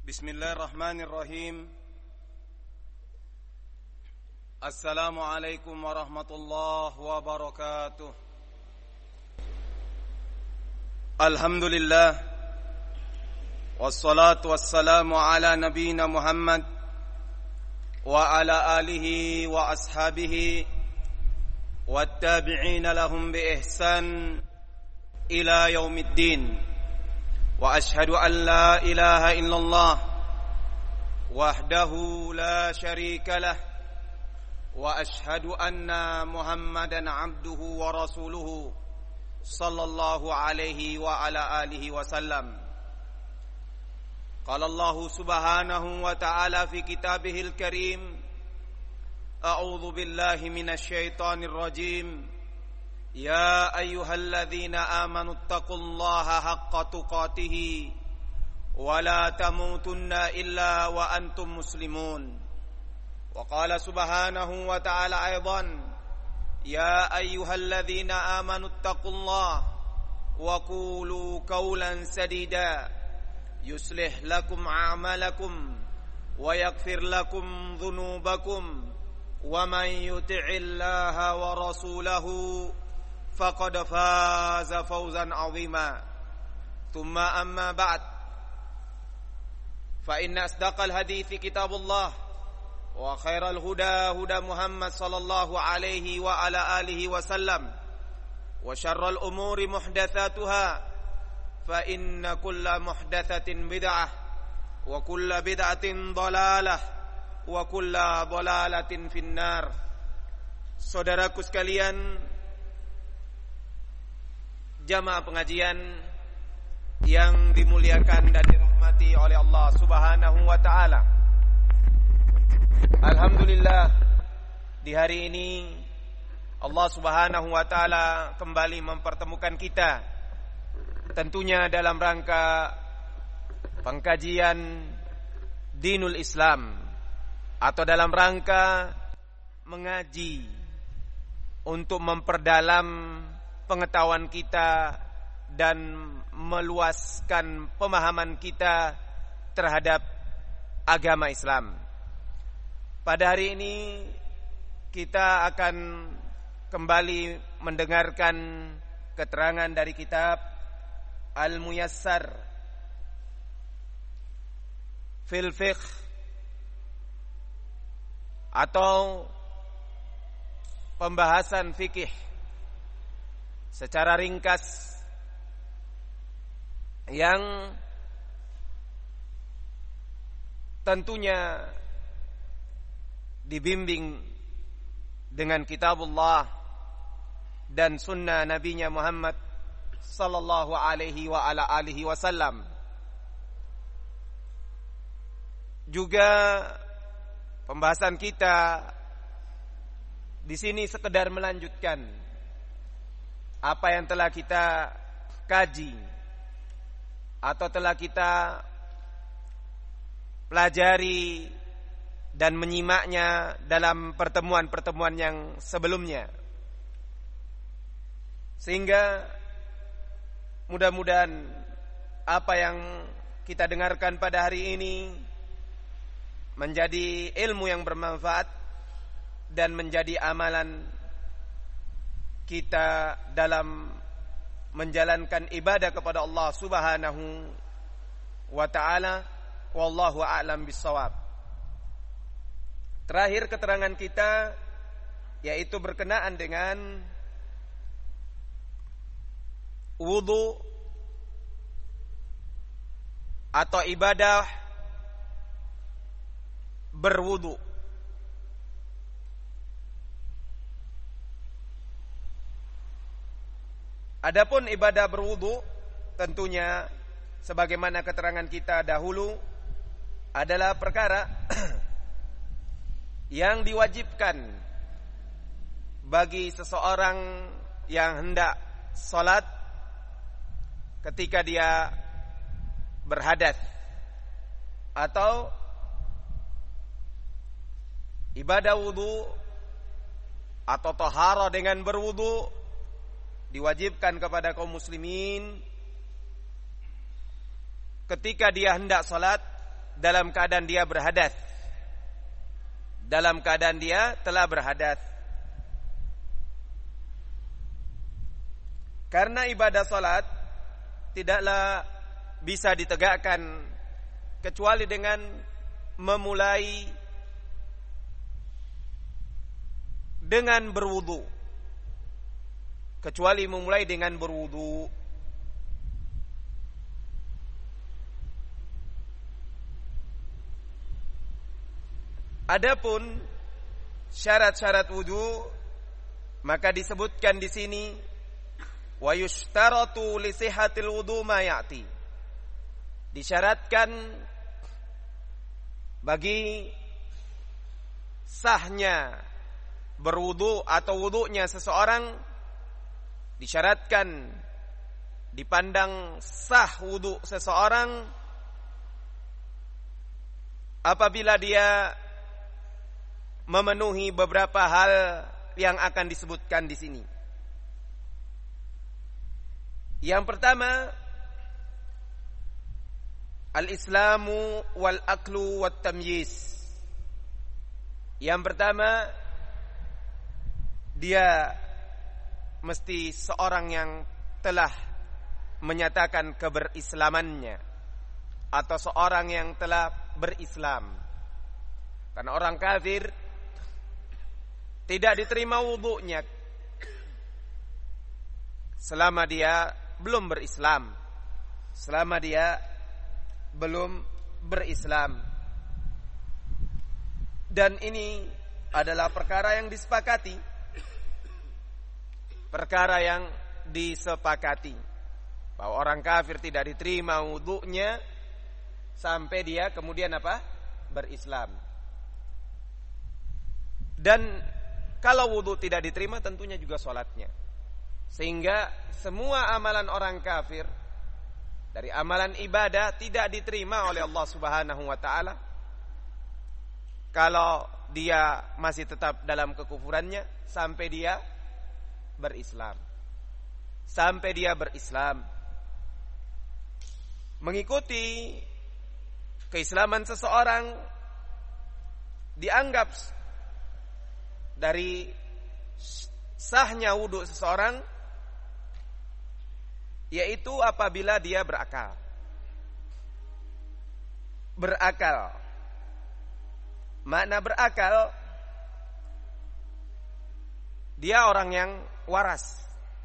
Bismillahirrahmanirrahim. Assalamualaikum warahmatullahi wabarakatuh. Alhamdulillah, wassalatu wassalamu ala nabiyyina Muhammad wa ala alihi wa ashabihi wattabi'ina lahum bi ihsan ila yaumiddin. Wa ashhadu an la ilaha illallah wahdahu la syarika lah wa ashhadu anna Muhammadan abduhu wa rasuluhu sallallahu alaihi wa ala alihi wasallam. Qala Allah subhanahu wa ta'ala fi kitabihil karim, a'udzu billahi minasy syaithanir rajim. Ya ayyuhalladzina amanu taqullaha haqqa tuqatih wa la tamutunna illa wa antum muslimun. Wa qala subhanahu wa ta'ala aidan, ya ayyuhalladzina amanu taqullaha wa qulu qawlan sadida yuslih lakum a'malakum wa yaghfir lakum dhunubakum wa man yuti'illaha wa rasulahu faqad faza fawzan 'azima. Tsumma amma ba'd, fa inna asdaqal hadithi kitabullah wa khairal huda huda Muhammad sallallahu alaihi wa ala alihi wasallam wa syarral umuri muhdatsatuha fa inna kulla muhdatsatin bid'ah wa kulla bid'atin dhalalah wa kulla dhalalatin finnar. Saudaraku sekalian, jamaah pengajian yang dimuliakan dan dirahmati oleh Allah Subhanahu wa ta'ala. Alhamdulillah, di hari ini Allah Subhanahu wa ta'ala kembali mempertemukan kita, tentunya dalam rangka pengkajian Dinul Islam, atau dalam rangka mengaji untuk memperdalam pengetahuan kita dan meluaskan pemahaman kita terhadap agama Islam. Pada hari ini kita akan kembali mendengarkan keterangan dari kitab Al-Muyassar fil Fiqh, atau pembahasan fikih secara ringkas yang tentunya dibimbing dengan kitabullah dan sunnah nabinya Muhammad sallallahu alaihi wa ala alihi wasallam. Juga pembahasan kita di sini sekedar melanjutkan apa yang telah kita kaji atau telah kita pelajari dan menyimaknya dalam pertemuan-pertemuan yang sebelumnya, sehingga mudah-mudahan apa yang kita dengarkan pada hari ini menjadi ilmu yang bermanfaat dan menjadi amalan kita dalam menjalankan ibadah kepada Allah Subhanahu wa ta'ala. Wallahu a'lam bissawab. Terakhir keterangan kita yaitu berkenaan dengan wudu atau ibadah berwudu. Adapun ibadah berwudu, tentunya sebagaimana keterangan kita dahulu, adalah perkara yang diwajibkan bagi seseorang yang hendak salat ketika dia berhadas, atau ibadah wudu atau taharah dengan berwudu diwajibkan kepada kaum muslimin ketika dia hendak salat dalam keadaan dia berhadas. Dalam keadaan dia telah berhadas. Karena ibadah salat tidaklah bisa ditegakkan kecuali dengan memulai dengan berwudu. Kecuali memulai dengan berwudu. Adapun syarat-syarat wudu maka disebutkan di sini wa yushtaratu li sihhatil wudu ma ya'ti. Disyaratkan bagi sahnya berwudu atau wudunya seseorang, disyaratkan dipandang sah wudu seseorang apabila dia memenuhi beberapa hal yang akan disebutkan di sini. Yang pertama, al-islamu wal aklu wat tamyiz. Yang pertama, dia mesti seorang yang telah menyatakan keberislamannya atau seorang yang telah berislam. Karena orang kafir tidak diterima wudunya selama dia belum berislam, selama dia belum berislam. Dan ini adalah perkara yang disepakati, perkara yang disepakati, bahwa orang kafir tidak diterima wudunya sampai dia kemudian apa? Berislam. Dan kalau wudu tidak diterima tentunya juga sholatnya. Sehingga semua amalan orang kafir dari amalan ibadah tidak diterima oleh Allah Subhanahu wa ta'ala kalau dia masih tetap dalam kekufurannya sampai dia berislam. Sampai dia berislam. Mengikuti keislaman seseorang dianggap dari sahnya wudu seseorang, yaitu apabila dia berakal. Berakal. Makna berakal, dia orang yang waras.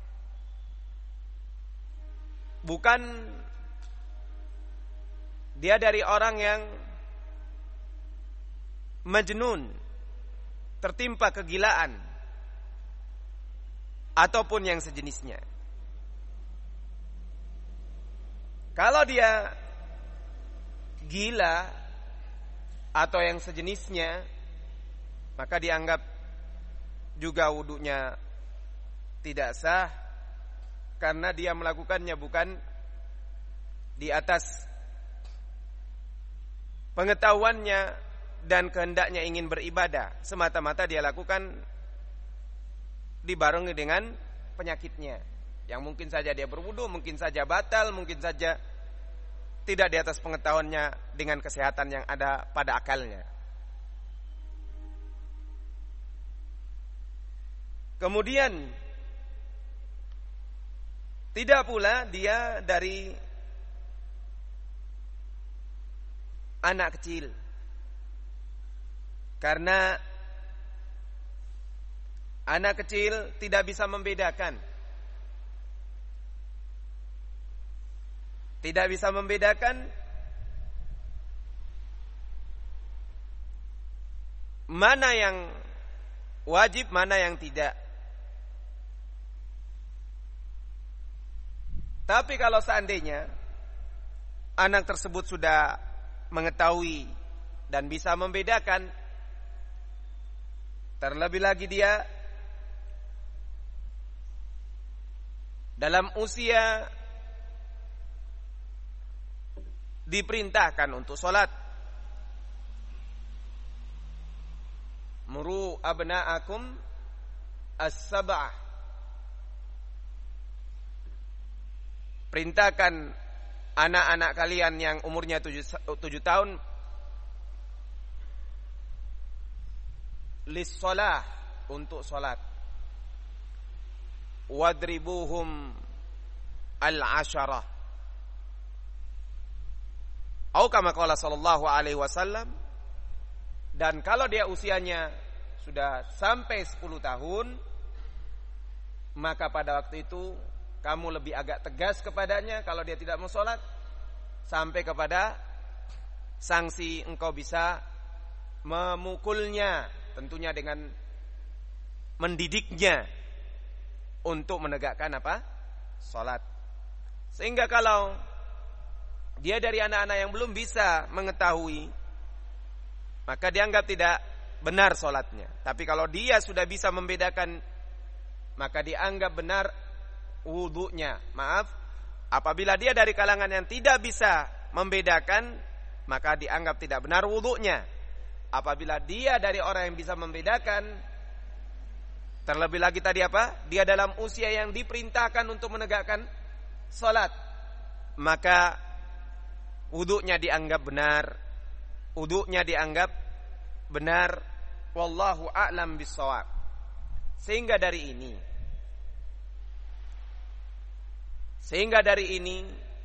Bukan dia dari orang yang majnun, tertimpa kegilaan ataupun yang sejenisnya. Kalau dia gila atau yang sejenisnya, maka dianggap juga wudunya tidak sah karena dia melakukannya bukan di atas pengetahuannya dan kehendaknya ingin beribadah, semata-mata dia lakukan dibarengi dengan penyakitnya, yang mungkin saja dia berwudu, mungkin saja batal, mungkin saja tidak di atas pengetahuannya dengan kesehatan yang ada pada akalnya. Kemudian tidak pula dia dari anak kecil, karena anak kecil tidak bisa membedakan, tidak bisa membedakan mana yang wajib, mana yang tidak. Tapi kalau seandainya anak tersebut sudah mengetahui dan bisa membedakan, terlebih lagi dia dalam usia diperintahkan untuk sholat. Muru abna'akum as-sab'ah. Perintahkan anak-anak kalian yang umurnya 7 tahun lis-shalah, untuk salat. Wadribuhum al-asharah. Atau kama qala sallallahu alaihi wasallam, dan kalau dia usianya sudah sampai 10 tahun, maka pada waktu itu kamu lebih agak tegas kepadanya kalau dia tidak mau sholat, sampai kepada sanksi engkau bisa memukulnya, tentunya dengan mendidiknya untuk menegakkan apa? Sholat. Sehingga kalau dia dari anak-anak yang belum bisa mengetahui, maka dianggap tidak benar sholatnya. Tapi kalau dia sudah bisa membedakan, maka dianggap benar wudunya. Maaf, apabila dia dari kalangan yang tidak bisa membedakan, maka dianggap tidak benar wudunya. Apabila dia dari orang yang bisa membedakan, terlebih lagi tadi apa? Dia dalam usia yang diperintahkan untuk menegakkan sholat, maka wudunya dianggap benar. Wudunya dianggap benar. Wallahu a'lam bissawab. Sehingga dari ini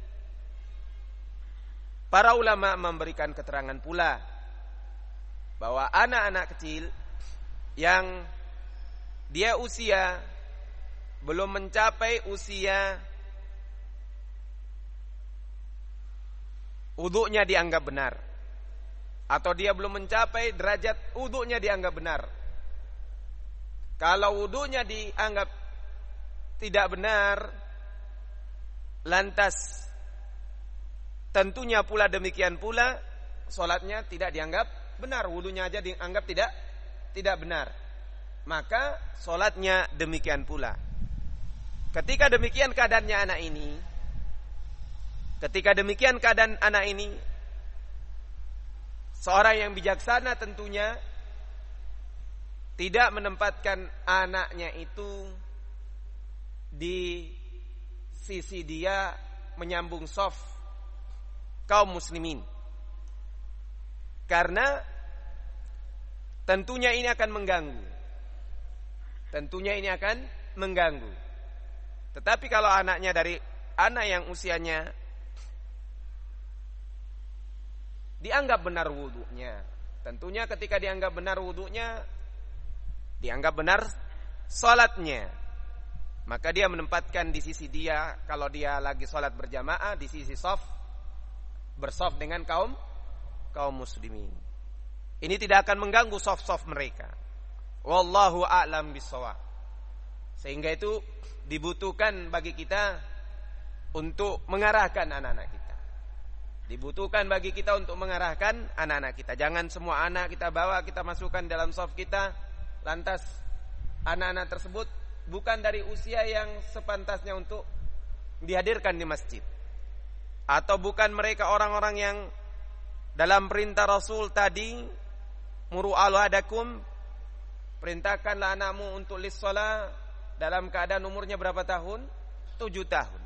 para ulama memberikan keterangan pula bahwa anak-anak kecil yang dia usia belum mencapai usia wudunya dianggap benar, atau dia belum mencapai derajat wudunya dianggap benar. Kalau wudunya dianggap tidak benar, lantas tentunya pula demikian pula sholatnya tidak dianggap benar, wudunya aja dianggap tidak benar, maka sholatnya demikian pula. Ketika demikian keadaannya anak ini, seorang yang bijaksana tentunya tidak menempatkan anaknya itu di sisi dia menyambung shaf kaum muslimin, karena tentunya ini akan mengganggu. Tetapi kalau anaknya dari anak yang usianya dianggap benar wudunya, tentunya ketika dianggap benar wudunya, dianggap benar salatnya, maka dia menempatkan di sisi dia, kalau dia lagi salat berjamaah, di sisi bersaf dengan kaum muslimin. Ini tidak akan mengganggu shaf mereka. Wallahu a'lam bissawab. Sehingga itu dibutuhkan bagi kita untuk mengarahkan anak-anak kita. Jangan semua anak kita bawa, kita masukkan dalam shaf kita, lantas anak-anak tersebut bukan dari usia yang sepantasnya untuk dihadirkan di masjid, atau bukan mereka orang-orang yang dalam perintah Rasul tadi, muru auladakum, perintahkanlah anakmu untuk lis-shalah, dalam keadaan umurnya berapa tahun? 7 tahun.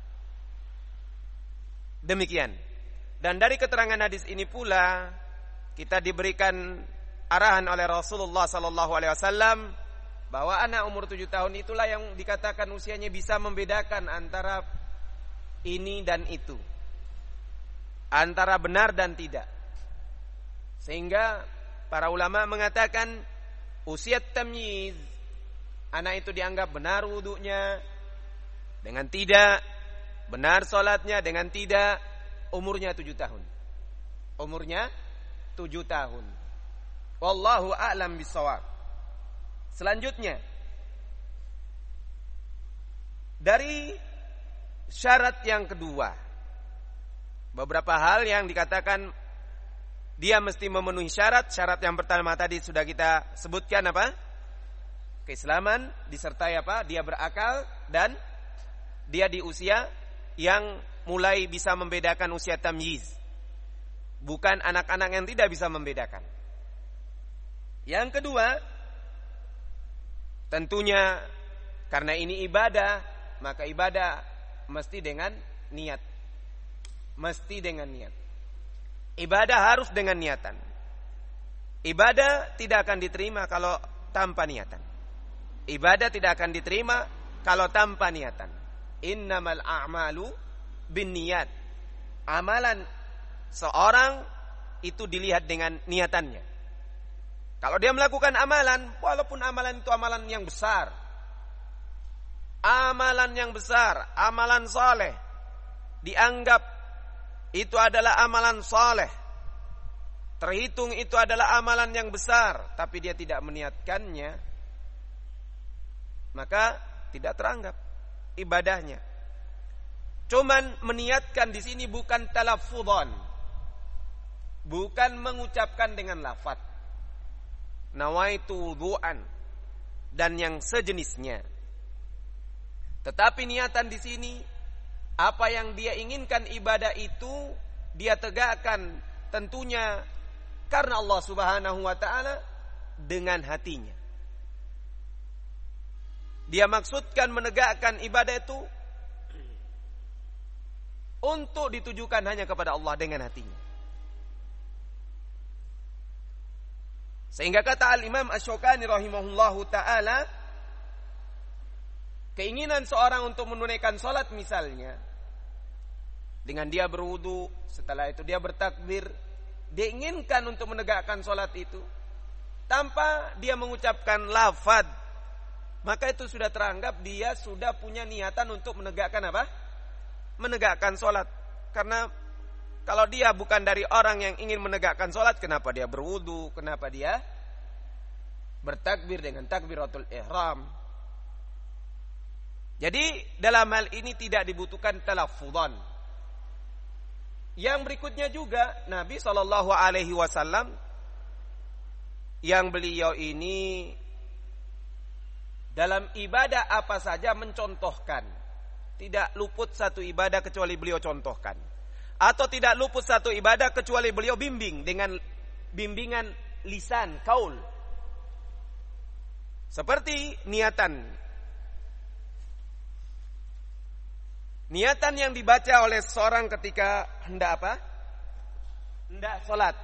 Demikian. Dan dari keterangan hadis ini pula kita diberikan arahan oleh Rasulullah sallallahu alaihi wasallam bahwa anak umur 7 tahun itulah yang dikatakan usianya bisa membedakan antara ini dan itu, antara benar dan tidak. Sehingga para ulama mengatakan usia tamyiz, anak itu dianggap benar wudunya dengan tidak, benar salatnya dengan tidak, umurnya 7 tahun. Wallahu a'lam bissawab. Selanjutnya, dari syarat yang kedua, beberapa hal yang dikatakan dia mesti memenuhi syarat. Syarat yang pertama tadi sudah kita sebutkan apa? Keislaman, disertai apa? Dia berakal dan dia di usia yang mulai bisa membedakan, usia tamyiz. Bukan anak-anak yang tidak bisa membedakan. Yang kedua, tentunya karena ini ibadah, maka ibadah mesti dengan niat. Ibadah harus dengan niatan. Ibadah tidak akan diterima kalau tanpa niatan. Ibadah tidak akan diterima kalau tanpa niatan. Innamal a'malu binniyat. Amalan seorang itu dilihat dengan niatannya. Kalau dia melakukan amalan, walaupun amalan itu amalan yang besar, amalan saleh, dianggap itu adalah amalan saleh, terhitung itu adalah amalan yang besar, tapi dia tidak meniatkannya, maka tidak teranggap ibadahnya. Cuman meniatkan di sini bukan talaffuzan, bukan mengucapkan dengan lafaz nawaitu wudu'an dan yang sejenisnya. Tetapi niatan di sini, apa yang dia inginkan ibadah itu dia tegakkan tentunya karena Allah Subhanahu wa taala dengan hatinya. Dia maksudkan menegakkan ibadah itu untuk ditujukan hanya kepada Allah dengan hatinya. Sehingga kata Al-Imam Asy-Syaukani rahimahullahu ta'ala, keinginan seorang untuk menunaikan salat misalnya, dengan dia berwudu, setelah itu dia bertakbir, dia inginkan untuk menegakkan salat itu tanpa dia mengucapkan lafaz, maka itu sudah teranggap dia sudah punya niatan untuk menegakkan apa? Menegakkan salat. Karena kalau dia bukan dari orang yang ingin menegakkan salat, kenapa dia berwudu? Kenapa dia bertakbir dengan takbiratul ihram? Jadi dalam hal ini tidak dibutuhkan talaffuzan. Yang berikutnya juga Nabi SAW yang beliau ini dalam ibadah apa saja mencontohkan. Tidak luput satu ibadah kecuali beliau contohkan. Atau tidak luput satu ibadah kecuali beliau bimbing dengan bimbingan lisan, kaul. Seperti niatan. Niatan yang dibaca oleh seorang ketika hendak apa? Hendak salat.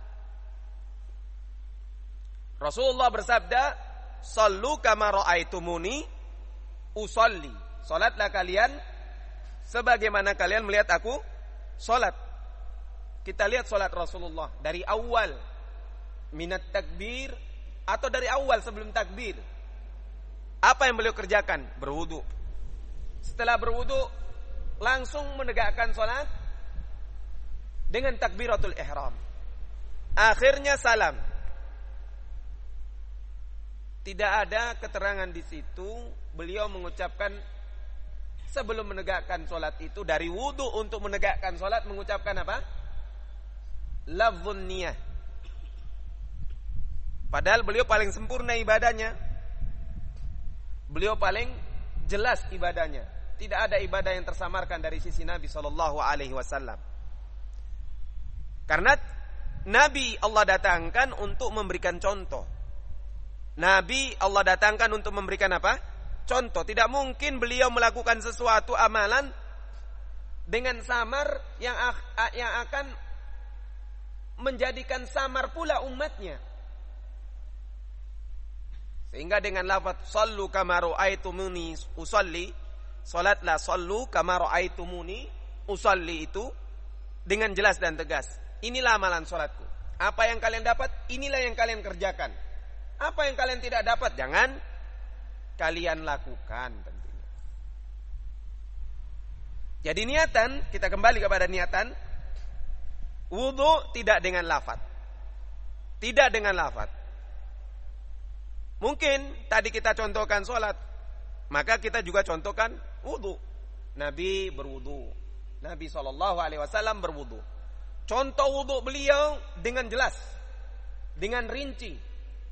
Rasulullah bersabda, "Shallu kama ra'aitumuni usolli." Salatlah kalian sebagaimana kalian melihat aku salat. Kita lihat salat Rasulullah dari awal minat takbir atau dari awal sebelum takbir. Apa yang beliau kerjakan? Berwudu. Setelah berwudu langsung menegakkan salat dengan takbiratul ihram. Akhirnya salam. Tidak ada keterangan di situ beliau mengucapkan sebelum menegakkan salat itu dari wudu untuk menegakkan salat mengucapkan apa? Lafzun niyah. Padahal beliau paling sempurna ibadahnya. Beliau paling jelas ibadahnya. Tidak ada ibadah yang tersamarkan dari sisi Nabi SAW. Karena Nabi Allah datangkan untuk memberikan contoh. Nabi Allah datangkan untuk memberikan apa? Contoh. Tidak mungkin beliau melakukan sesuatu amalan dengan samar yang akan menjadikan samar pula umatnya. Sehingga dengan lafaz sallu kama ra'aitumuni usalli, salatlah sallu kama ra'aitumuni usalli itu dengan jelas dan tegas. Inilah amalan salatku. Apa yang kalian dapat, inilah yang kalian kerjakan. Apa yang kalian tidak dapat, jangan kalian lakukan tentunya. Jadi niatan, kita kembali kepada niatan. Wudu tidak dengan lafaz. Tidak dengan lafaz. Mungkin tadi kita contohkan salat, maka kita juga contohkan wudu. Nabi berwudu. Nabi SAW berwudu. Contoh wudu beliau dengan jelas, dengan rinci.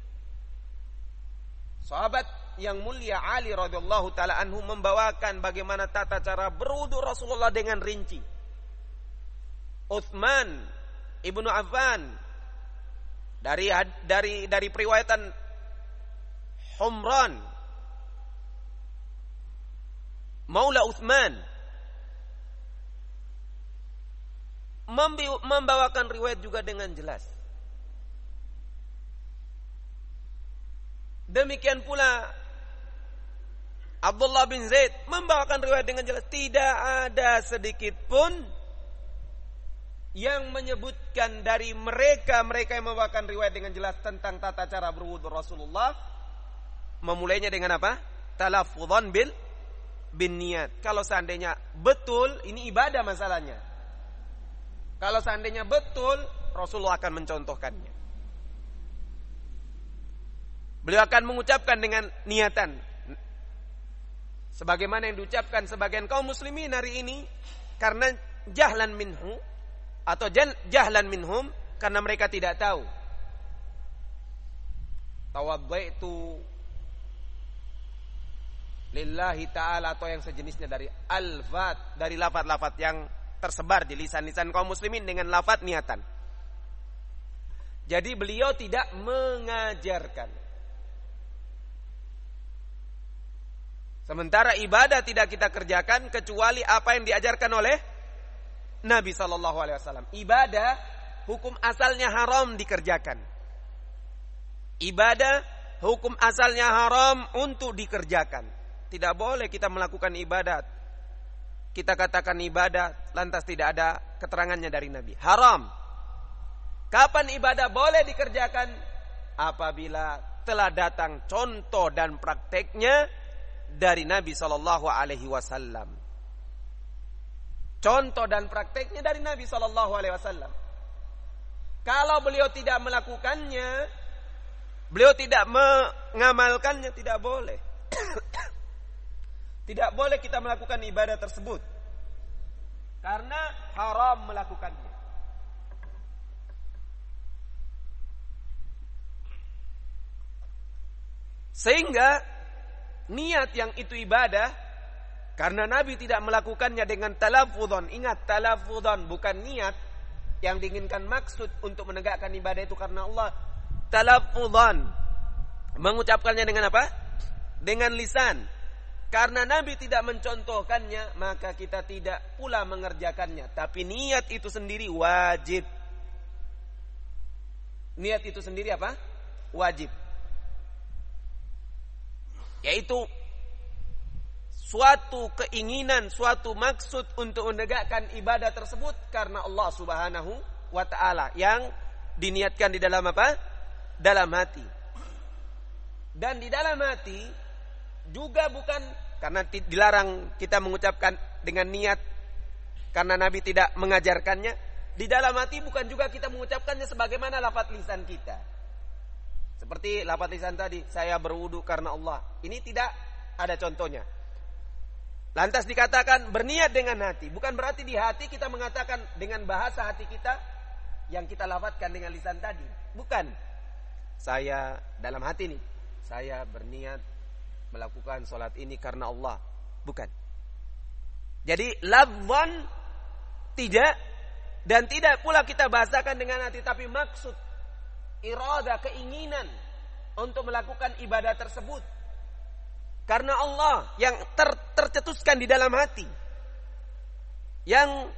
Sahabat yang mulia Ali radhiyallahu taala anhu membawakan bagaimana tata cara berwudu Rasulullah dengan rinci. Utsman ibnu Affan dari periwayatan Humran Maula Utsman membawakan riwayat juga dengan jelas. Demikian pula Abdullah bin Zaid membawakan riwayat dengan jelas, tidak ada sedikit pun yang menyebutkan dari mereka yang membawakan riwayat dengan jelas tentang tata cara berwudu Rasulullah, memulainya dengan apa? Talaffuzan bin niat. Kalau seandainya betul, ini ibadah masalahnya. Kalau seandainya betul, Rasulullah akan mencontohkannya. Beliau akan mengucapkan dengan niatan, sebagaimana yang diucapkan sebagian kaum muslimin hari ini, karena jahlan minhu atau jahlan minhum, karena mereka tidak tahu. Tawaddaitu lillahi ta'ala atau yang sejenisnya dari alfat, dari lafaz-lafaz yang tersebar di lisan-lisan kaum muslimin dengan lafaz niatan. Jadi beliau tidak mengajarkan. Sementara ibadah tidak kita kerjakan kecuali apa yang diajarkan oleh Nabi SAW. Ibadah hukum asalnya haram dikerjakan. Ibadah hukum asalnya haram untuk dikerjakan. Tidak boleh kita melakukan ibadat, kita katakan ibadah lantas tidak ada keterangannya dari Nabi. Haram. Kapan ibadah boleh dikerjakan? Apabila telah datang contoh dan prakteknya dari Nabi SAW. Contoh dan prakteknya dari Nabi SAW. Kalau beliau tidak melakukannya, beliau tidak mengamalkannya, tidak boleh. Tidak boleh kita melakukan ibadah tersebut, karena haram melakukannya. Sehingga niat yang itu ibadah, karena Nabi tidak melakukannya dengan talaffuzan. Ingat, talaffuzan bukan niat yang diinginkan, maksud untuk menegakkan ibadah itu karena Allah. Talaffuzan, mengucapkannya dengan apa? Dengan lisan. Karena Nabi tidak mencontohkannya, maka kita tidak pula mengerjakannya. Tapi niat itu sendiri wajib. Niat itu sendiri apa? Wajib. Yaitu suatu keinginan, suatu maksud untuk menegakkan ibadah tersebut karena Allah Subhanahu wa ta'ala, yang diniatkan di dalam apa? Dalam hati. Dan di dalam hati juga bukan karena dilarang kita mengucapkan dengan niat karena Nabi tidak mengajarkannya. Di dalam hati bukan juga kita mengucapkannya sebagaimana lafaz lisan kita. Seperti lafaz lisan tadi, saya berwudu karena Allah. Ini tidak ada contohnya. Lantas dikatakan berniat dengan hati. Bukan berarti di hati kita mengatakan dengan bahasa hati kita yang kita lafazkan dengan lisan tadi. Bukan. Saya dalam hati nih, saya berniat melakukan sholat ini karena Allah. Bukan. Jadi lafzan tidak, dan tidak pula kita bahasakan dengan hati, tapi maksud, irada, keinginan untuk melakukan ibadah tersebut karena Allah yang tercetuskan di dalam hati, yang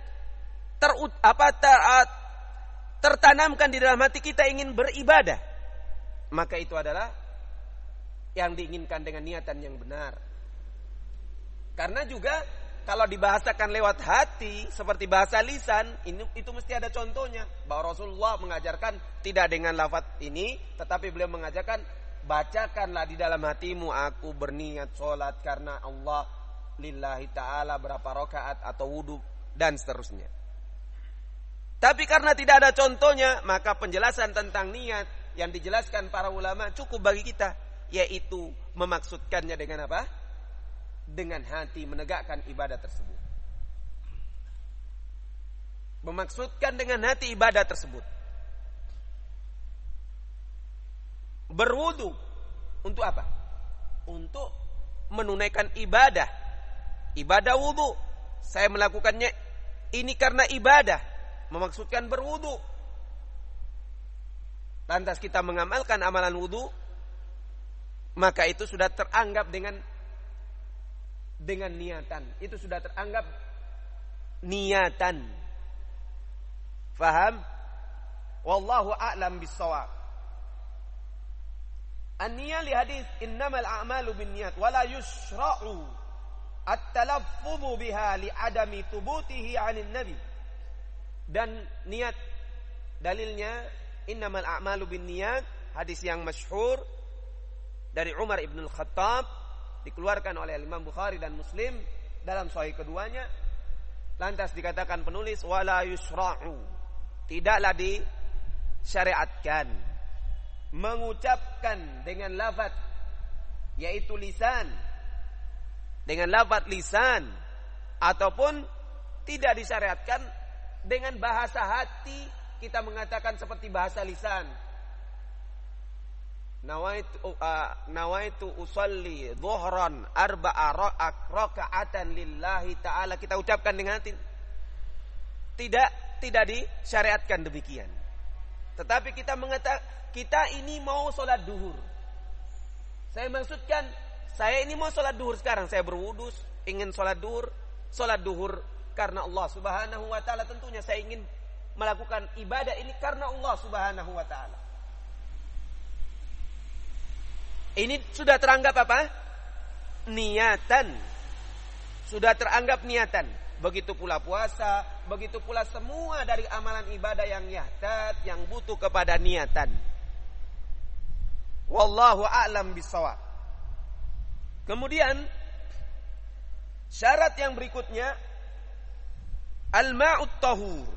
tertanamkan di dalam hati kita ingin beribadah, maka itu adalah yang diinginkan dengan niatan yang benar. Karena juga kalau dibahasakan lewat hati seperti bahasa lisan, itu mesti ada contohnya. Bahwa Rasulullah mengajarkan tidak dengan lafaz ini, tetapi beliau mengajarkan, bacakanlah di dalam hatimu, aku berniat sholat karena Allah lillahi ta'ala berapa rakaat atau wudu dan seterusnya. Tapi karena tidak ada contohnya, maka penjelasan tentang niat yang dijelaskan para ulama cukup bagi kita, yaitu memaksudkannya dengan apa? Dengan hati, menegakkan ibadah tersebut. Memaksudkan dengan hati ibadah tersebut. Berwudu untuk apa? Untuk menunaikan ibadah. Ibadah wudu. Saya melakukannya ini karena ibadah. Memaksudkan berwudu. Lantas kita mengamalkan amalan wudu, maka itu sudah teranggap dengan niatan. Itu sudah teranggap niatan. Faham? Wallahu a'lam bissawab. an-niyah li hadis innamal a'malu binniyat wa la yushra'u at-talaffuz biha li adami thubutihi 'anil nabi. Dan niat dalilnya innamal a'malu binniyat, hadis yang masyhur dari Umar ibn al-Khattab, dikeluarkan oleh Imam Bukhari dan Muslim dalam sahih keduanya. Lantas dikatakan penulis wala yusra'u, tidaklah disyariatkan mengucapkan dengan lafaz yaitu lisan, dengan lafaz lisan, ataupun tidak disyariatkan dengan bahasa hati kita mengatakan seperti bahasa lisan. Nawaitu usalli dhuhran arba'a raka'atan lillahi ta'ala, kita ucapkan dengan hati. Tidak disyariatkan demikian. Tetapi kita mengatakan kita ini mau sholat duhur. Saya maksudkan saya ini mau sholat duhur sekarang, saya berwudu ingin sholat duhur karena Allah Subhanahu wa taala, tentunya saya ingin melakukan ibadah ini karena Allah Subhanahu wa taala. Ini sudah teranggap apa? Niatan. Sudah teranggap niatan. Begitu pula puasa, begitu pula semua dari amalan ibadah yang yahtat, yang butuh kepada niatan. Wallahu a'lam bissawab. Kemudian syarat yang berikutnya al-ma'ut tahur.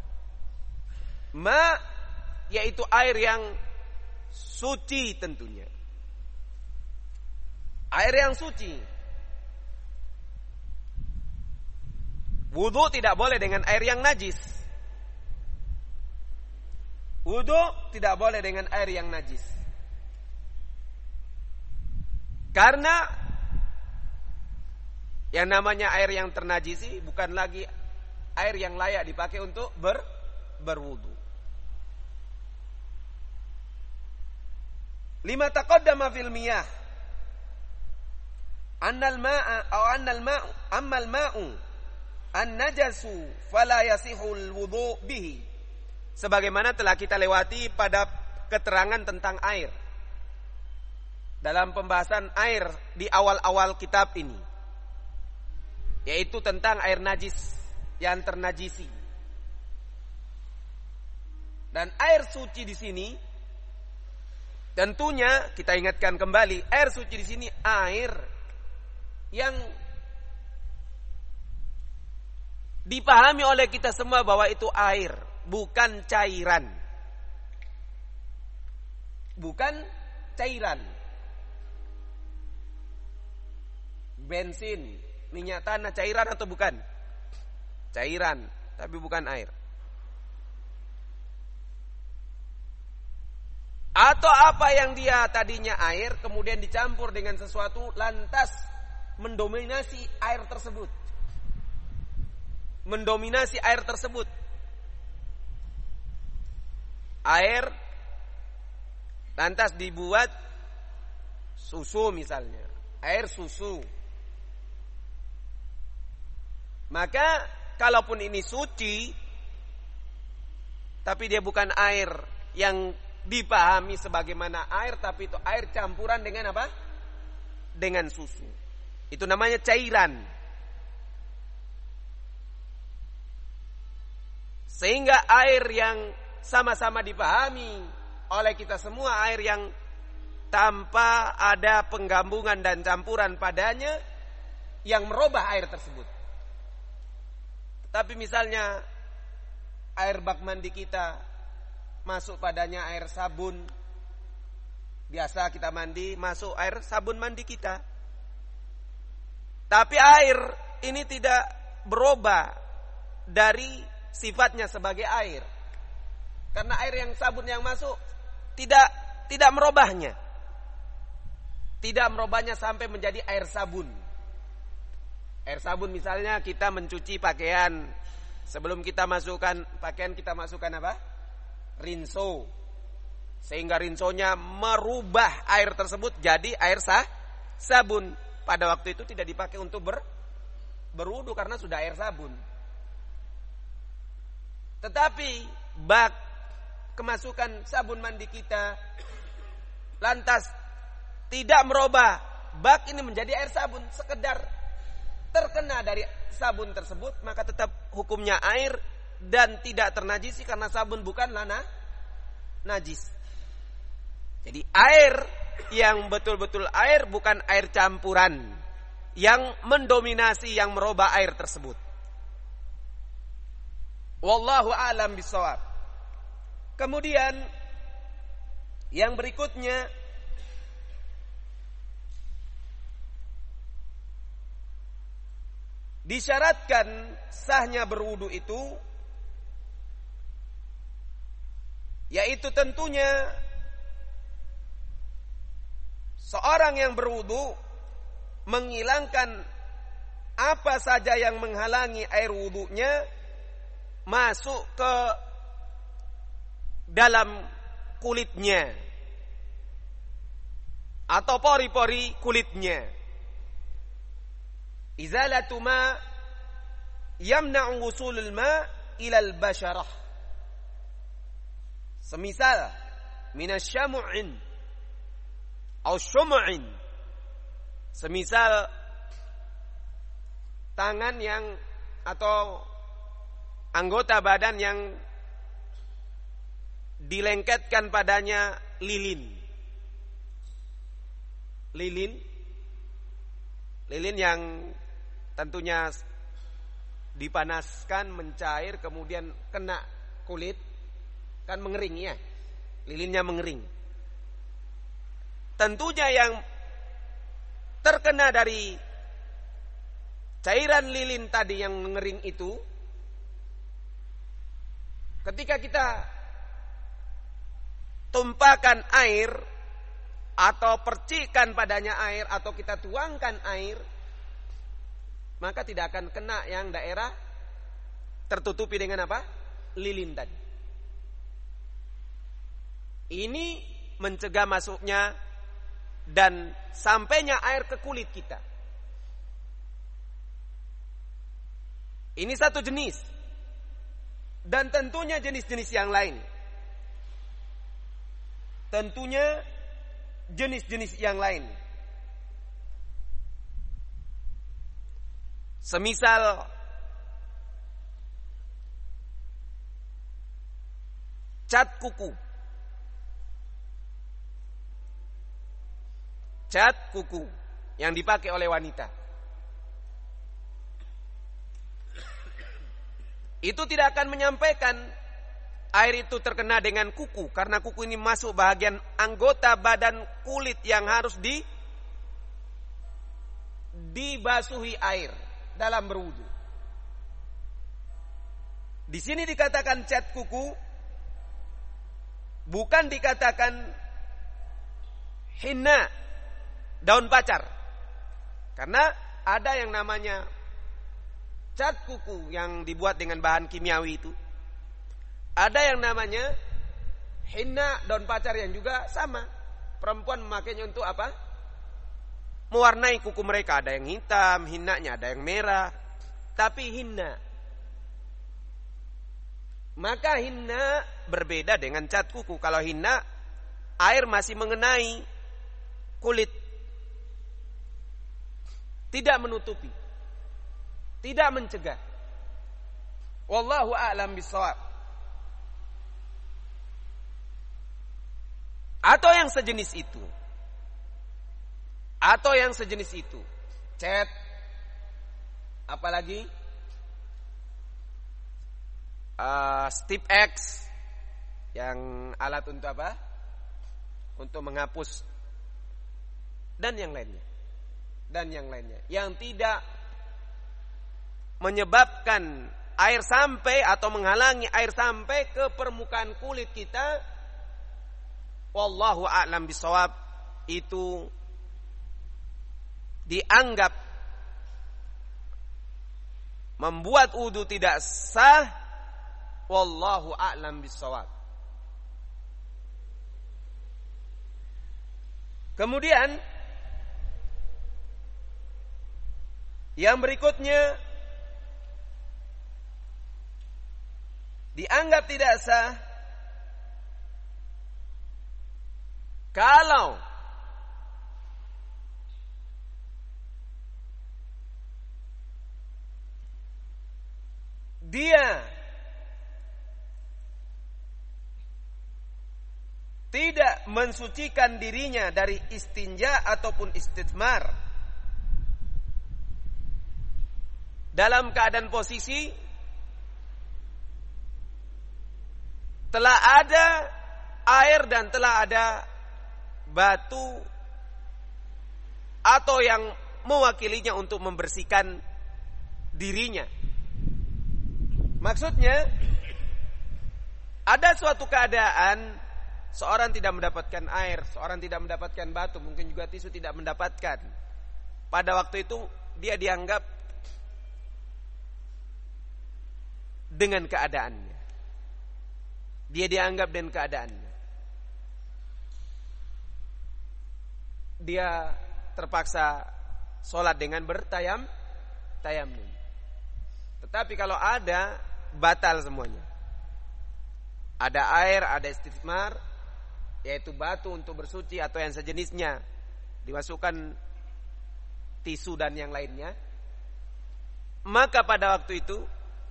Ma yaitu air yang suci tentunya. Air yang suci. Wudu tidak boleh dengan air yang najis. Wudu tidak boleh dengan air yang najis. Karena yang namanya air yang ternajisi bukan lagi air yang layak dipakai untuk berwudu. Lima taqaddama fil miyah annal ma'u an-najasu fala yasihul wudu bihi. Sebagaimana telah kita lewati pada keterangan tentang air dalam pembahasan air di awal-awal kitab ini, yaitu tentang air najis yang ternajisi. Dan air suci di sini tentunya kita ingatkan kembali, air suci di sini air yang dipahami oleh kita semua bahwa itu air, bukan cairan. Bukan cairan. Bensin, minyak tanah cairan atau bukan? Cairan, tapi bukan air. Atau apa yang dia tadinya air kemudian dicampur dengan sesuatu lantas mendominasi air tersebut. Mendominasi air tersebut. Air lantas dibuat susu misalnya, air susu. Maka kalaupun ini suci tapi dia bukan air yang dipahami sebagaimana air, tapi itu air campuran dengan apa? Dengan susu. Itu namanya cairan. Sehingga air yang sama-sama dipahami oleh kita semua, air yang tanpa ada penggabungan dan campuran padanya yang merubah air tersebut. Tapi misalnya air bak mandi kita masuk padanya air sabun, biasa kita mandi masuk air sabun mandi kita. Tapi air ini tidak berubah dari sifatnya sebagai air. Karena air yang sabun yang masuk tidak merubahnya. Tidak merubahnya sampai menjadi air sabun. Air sabun misalnya kita mencuci pakaian, sebelum kita masukkan pakaian kita masukkan apa? Rinso. Sehingga rinsonya merubah air tersebut jadi air sabun. Pada waktu itu tidak dipakai untuk berwudu karena sudah air sabun. Tetapi bak kemasukan sabun mandi kita lantas tidak merubah bak ini menjadi air sabun, sekedar terkena dari sabun tersebut, maka tetap hukumnya air dan tidak ternajisi karena sabun bukanlah najis. Jadi air yang betul-betul air, bukan air campuran yang mendominasi, yang merubah air tersebut. Wallahu a'lam bishawab. Kemudian yang berikutnya, disyaratkan sahnya berwudu itu, yaitu tentunya seorang yang berwudu menghilangkan apa saja yang menghalangi air wudunya masuk ke dalam kulitnya atau pori-pori kulitnya. Izalatu ma yamna'u wusulul ma ila al-basharah. Semisal minasyamu'in atau syumu'in. Semisal tangan yang atau anggota badan yang dilengketkan padanya lilin. Lilin yang tentunya dipanaskan, mencair, kemudian kena kulit, kan mengering ya. Lilinnya mengering. Tentunya yang terkena dari cairan lilin tadi yang mengering itu, ketika kita tumpahkan air atau percikan padanya air atau kita tuangkan air, maka tidak akan kena yang daerah tertutupi dengan apa? Lilin tadi. Ini mencegah masuknya dan sampainya air ke kulit kita. Ini satu jenis. Dan tentunya jenis-jenis yang lain. Tentunya jenis-jenis yang lain. Semisal cat kuku. Cat kuku yang dipakai oleh wanita. Itu tidak akan menyampaikan air itu terkena dengan kuku, karena kuku ini masuk bagian anggota badan kulit yang harus dibasuhi air dalam berwudu. Di sini dikatakan cat kuku, bukan dikatakan hinna, daun pacar. Karena ada yang namanya cat kuku yang dibuat dengan bahan kimiawi itu. Ada yang namanya hinna, daun pacar, yang juga sama. Perempuan memakainya untuk apa? Mewarnai kuku mereka. Ada yang hitam, hinnanya ada yang merah. Tapi hinna. Maka hinna berbeda dengan cat kuku. Kalau hinna, air masih mengenai kulit, tidak menutupi, tidak mencegah. Wallahu a'lam bishawab. Atau yang sejenis itu. Atau yang sejenis itu. Cat. Apalagi Stip X, yang alat untuk apa? Untuk menghapus. Dan yang lainnya. Dan yang lainnya. Yang tidak menyebabkan air sampai atau menghalangi air sampai ke permukaan kulit kita. Wallahu a'lam bishawab. Itu dianggap membuat wudu tidak sah. Wallahu a'lam bishawab. Kemudian yang berikutnya dianggap tidak sah kalau dia tidak mensucikan dirinya dari istinja ataupun istijmar dalam keadaan posisi telah ada air dan telah ada batu atau yang mewakilinya untuk membersihkan dirinya. Maksudnya, ada suatu keadaan seorang tidak mendapatkan air, seorang tidak mendapatkan batu, mungkin juga tisu tidak mendapatkan. Pada waktu itu dia dianggap dengan keadaannya. Dia dianggap dengan keadaannya. Dia terpaksa sholat dengan tayamum. Tetapi kalau ada, batal semuanya. Ada air, ada istijmar, yaitu batu untuk bersuci atau yang sejenisnya, dimasukkan tisu dan yang lainnya. Maka pada waktu itu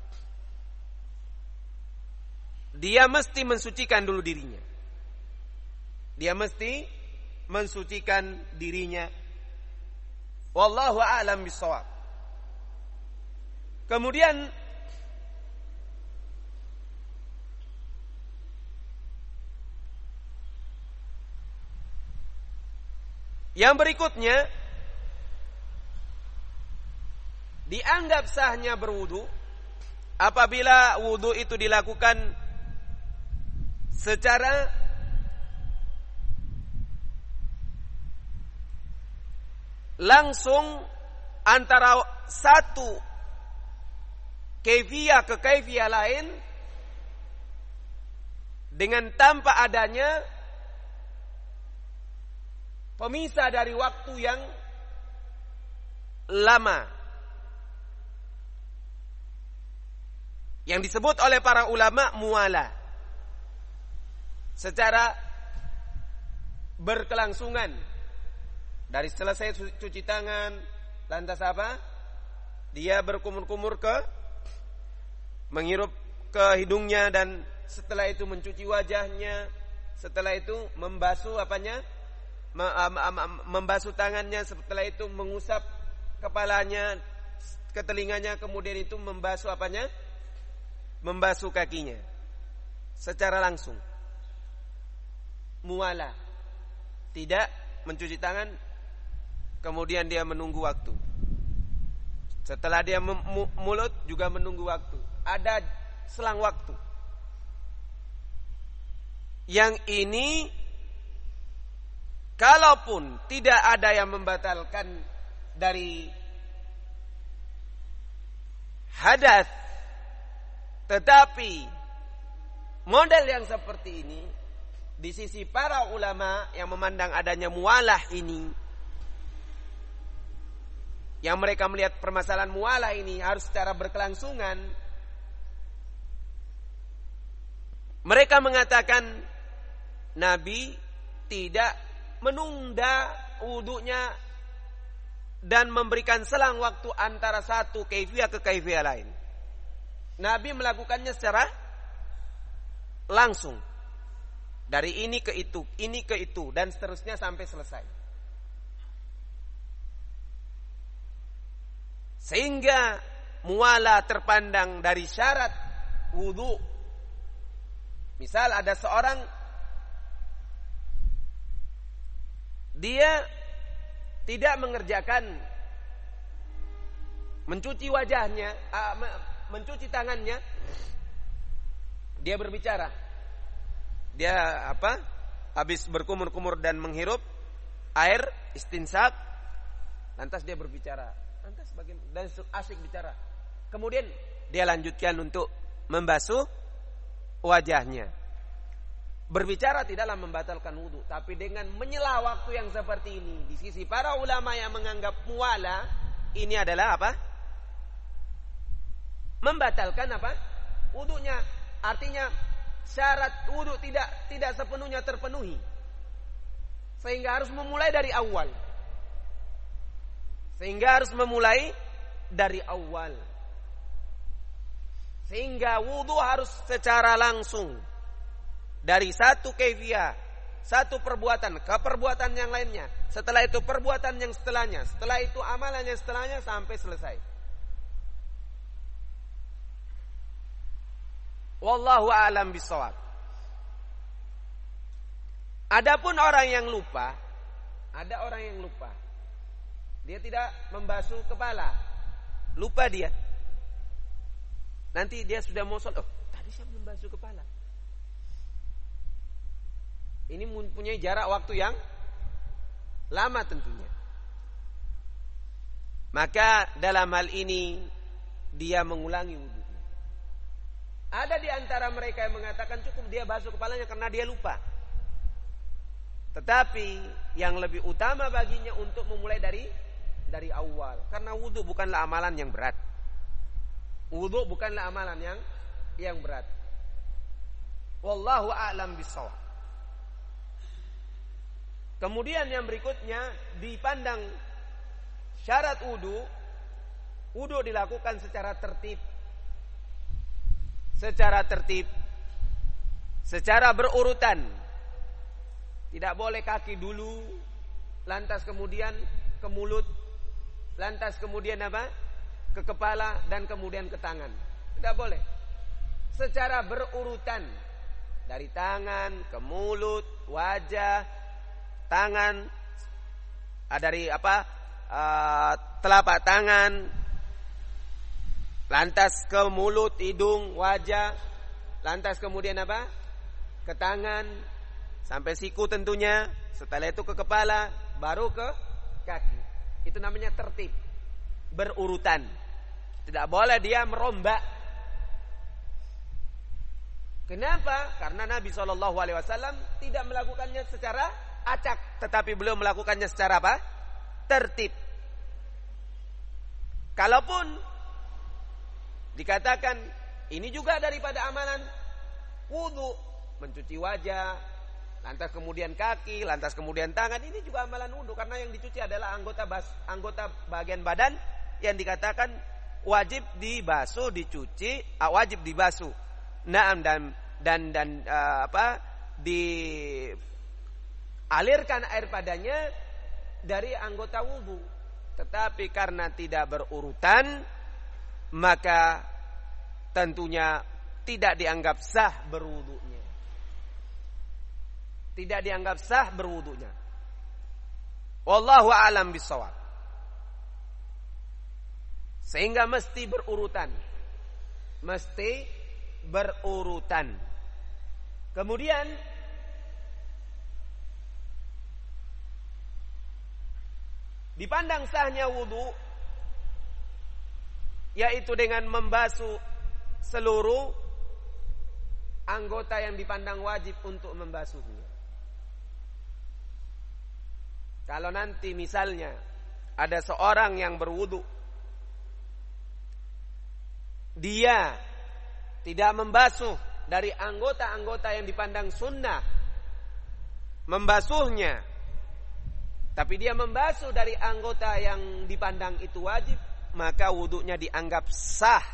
dia mesti mensucikan dulu dirinya. Dia mesti mensucikan dirinya. Wallahu a'lam bishawab. Kemudian yang berikutnya, dianggap sahnya berwudu apabila wudu itu dilakukan secara langsung antara satu kaifiyah ke kaifiyah lain dengan tanpa adanya pemisah dari waktu yang lama, yang disebut oleh para ulama muwalah, secara berkelangsungan. Dari selesai cuci tangan, lantas apa? Dia berkumur-kumur menghirup ke hidungnya, dan setelah itu mencuci wajahnya, setelah itu membasuh membasuh tangannya, setelah itu mengusap kepalanya, ke telinganya, kemudian itu membasuh membasuh kakinya secara langsung. Muwalah, tidak mencuci tangan kemudian dia menunggu waktu. Setelah dia mulut juga menunggu waktu. Ada selang waktu. Yang ini kalaupun tidak ada yang membatalkan dari hadas, tetapi model yang seperti ini di sisi para ulama yang memandang adanya muwalah ini, yang mereka melihat permasalahan muwalah ini harus secara berkelangsungan, mereka mengatakan Nabi tidak menunda wudunya dan memberikan selang waktu antara satu kaifiyah ke kaifiyah lain. Nabi melakukannya secara langsung, dari ini ke itu, dan seterusnya sampai selesai. Sehingga muwalah terpandang dari syarat wudu. Misal ada seorang, dia tidak mengerjakan mencuci wajahnya, mencuci tangannya, dia berbicara. Dia habis berkumur-kumur dan menghirup air istinsak, lantas dia berbicara. Lantas dan asyik bicara. Kemudian dia lanjutkan untuk membasuh wajahnya. Berbicara tidaklah membatalkan wudu, tapi dengan menyela waktu yang seperti ini, di sisi para ulama yang menganggap muwalah ini adalah membatalkan wudunya. Artinya syarat wudu tidak sepenuhnya terpenuhi, sehingga harus memulai dari awal. Sehingga wudu harus secara langsung dari satu kaifiyah, satu perbuatan ke perbuatan yang lainnya. Setelah itu perbuatan yang setelahnya, setelah itu amalan yang setelahnya sampai selesai. Wallahu a'lam bishawab. Adapun orang yang lupa, ada orang yang lupa. Dia tidak membasuh kepala. Lupa dia. Nanti dia sudah mau sholat. Oh, tadi saya membasuh kepala. Ini mempunyai jarak waktu yang lama tentunya. Maka dalam hal ini dia mengulangi wudunya. Ada di antara mereka yang mengatakan cukup dia basuh kepalanya karena dia lupa. Tetapi yang lebih utama baginya untuk memulai dari awal. Karena wudu bukanlah amalan yang berat. Wudu bukanlah amalan yang berat. Wallahu a'lam bishawab. Kemudian yang berikutnya dipandang syarat wudu. Wudu dilakukan secara tertib. Secara berurutan. Tidak boleh kaki dulu, lantas kemudian ke mulut, lantas kemudian apa? Ke kepala dan kemudian ke tangan. Tidak boleh. Secara berurutan. Dari tangan ke mulut, wajah, tangan, dari telapak tangan, lantas ke mulut, hidung, wajah, lantas kemudian apa? Ke tangan, sampai siku tentunya, setelah itu ke kepala, baru ke kaki. Itu namanya tertib, berurutan. Tidak boleh dia merombak. Kenapa? Karena Nabi SAW tidak melakukannya secara acak, tetapi beliau melakukannya secara apa? Tertib. Kalaupun dikatakan ini juga daripada amalan wudu, mencuci wajah, lantas kemudian kaki, lantas kemudian tangan, ini juga amalan wudu karena yang dicuci adalah anggota bagian badan yang dikatakan wajib dibasuh, dicuci, wajib dibasuh. Naam dan dialirkan air padanya dari anggota wudu. Tetapi karena tidak berurutan, maka tentunya tidak dianggap sah berwudunya. Tidak dianggap sah berwudunya. Wallahu a'lam bishawab. Sehingga mesti berurutan. Mesti berurutan. Kemudian dipandang sahnya wudu yaitu dengan membasuh seluruh anggota yang dipandang wajib untuk membasuhnya. Kalau nanti misalnya ada seorang yang berwudu, dia tidak membasuh dari anggota-anggota yang dipandang sunnah membasuhnya, tapi dia membasuh dari anggota yang dipandang itu wajib, maka wudunya dianggap sah.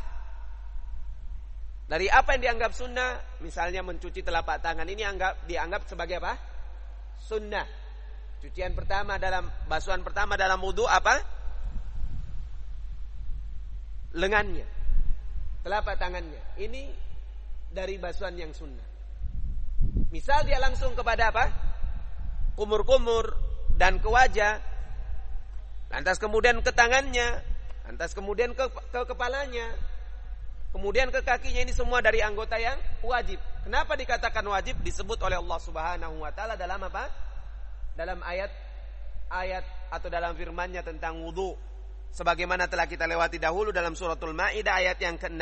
Dari apa yang dianggap sunnah? Misalnya mencuci telapak tangan, ini dianggap sebagai apa? Sunnah. Basuhan pertama dalam wudu apa? Lengannya, telapak tangannya. Ini dari basuhan yang sunnah. Misal dia langsung kepada apa? Kumur-kumur dan ke wajah, lantas kemudian ke tangannya, lantas kemudian ke kepalanya, kemudian ke kakinya, ini semua dari anggota yang wajib. Kenapa dikatakan wajib? Disebut oleh Allah Subhanahu wa taala dalam apa? Dalam ayat atau dalam firman-Nya tentang wudu. Sebagaimana telah kita lewati dahulu dalam suratul Maidah ayat yang ke-6.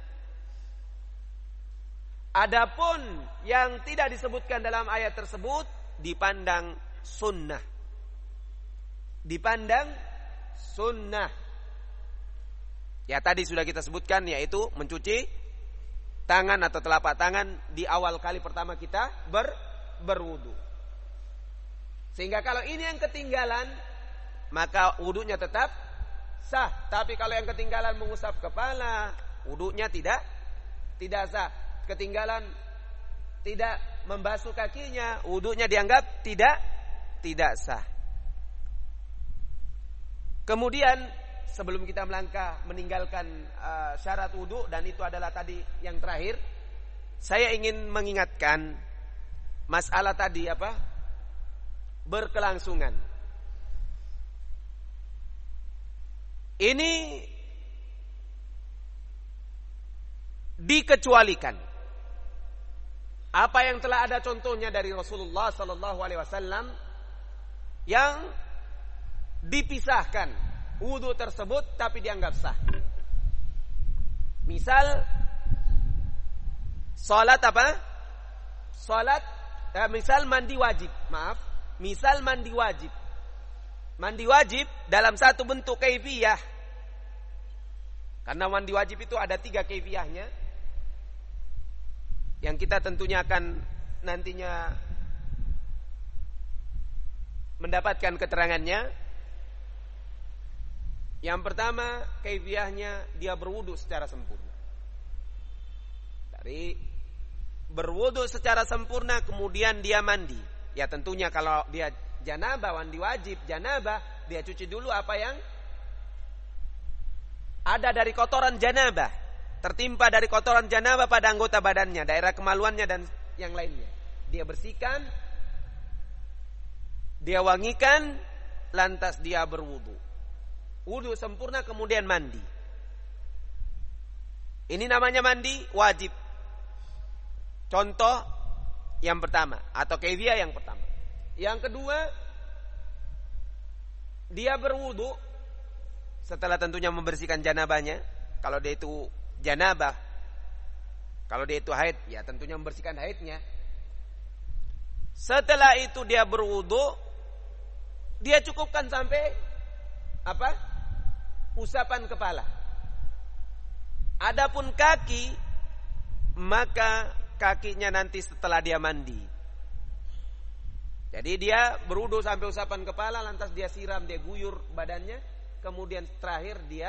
Adapun yang tidak disebutkan dalam ayat tersebut dipandang sunnah. Dipandang sunnah. Ya tadi sudah kita sebutkan, yaitu mencuci tangan atau telapak tangan di awal kali pertama kita berwudu. Sehingga kalau ini yang ketinggalan, maka wudunya tetap sah. Tapi kalau yang ketinggalan mengusap kepala, wudunya tidak tidak sah. Ketinggalan tidak membasuh kakinya, wudunya dianggap tidak sah. Kemudian sebelum kita melangkah meninggalkan syarat wudu, dan itu adalah tadi yang terakhir, saya ingin mengingatkan masalah tadi berkelangsungan. Ini dikecualikan. Apa yang telah ada contohnya dari Rasulullah sallallahu alaihi wasallam yang dipisahkan wudu tersebut tapi dianggap sah. Misal misal mandi wajib. Misal mandi wajib. Mandi wajib dalam satu bentuk kaifiyah. Karena mandi wajib itu ada 3 kaifiyahnya, yang kita tentunya akan nantinya mendapatkan keterangannya. Yang pertama, kaifiyahnya dia berwudu secara sempurna. Dari berwudu secara sempurna kemudian dia mandi. Ya tentunya kalau dia janabah, mandi wajib janabah, dia cuci dulu apa yang ada dari kotoran janabah, tertimpa dari kotoran janabah pada anggota badannya, daerah kemaluannya dan yang lainnya. Dia bersihkan, dia wangikan, lantas dia berwudu. Wudu sempurna kemudian mandi. Ini namanya mandi wajib. Contoh yang pertama atau kaifiyah yang pertama. Yang kedua, dia berwudu setelah tentunya membersihkan janabahnya. Kalau dia itu janabah, kalau dia itu haid, ya tentunya membersihkan haidnya. Setelah itu dia berwudu, dia cukupkan sampai usapan kepala. Adapun kaki, maka kakinya nanti setelah dia mandi. Jadi dia berwudu sampai usapan kepala, lantas dia siram, dia guyur badannya, kemudian terakhir dia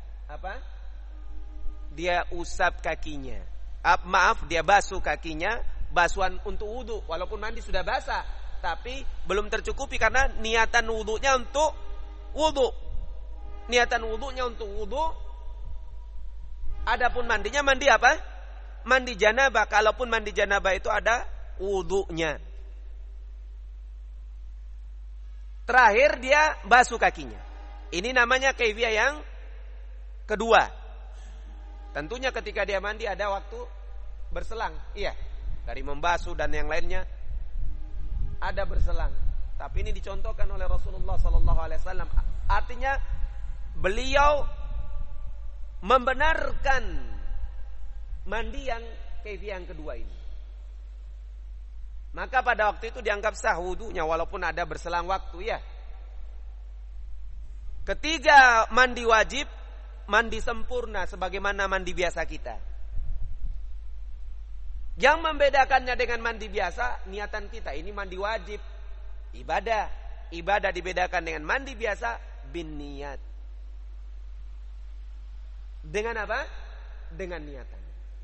dia usap kakinya. Dia basuh kakinya, basuhan untuk wudu. Walaupun mandi sudah basah, tapi belum tercukupi karena niatan wudunya untuk wudu. Niatan wudunya untuk wudu. Adapun mandinya mandi apa? Mandi janabah. Kalaupun mandi janabah itu ada wudunya. Terakhir dia basuh kakinya. Ini namanya kaifiyah yang kedua. Tentunya ketika dia mandi ada waktu berselang. Iya, dari membasuh dan yang lainnya ada berselang. Tapi ini dicontohkan oleh Rasulullah sallallahu alaihi wasallam. Artinya beliau membenarkan mandi yang kaifiyah yang kedua ini. Maka pada waktu itu dianggap sah wudunya walaupun ada berselang waktu ya. Ketiga, mandi wajib, mandi sempurna sebagaimana mandi biasa kita. Yang membedakannya dengan mandi biasa, niatan kita. Ini mandi wajib, ibadah. Ibadah dibedakan dengan mandi biasa, bin niat. Dengan apa? Dengan niatan.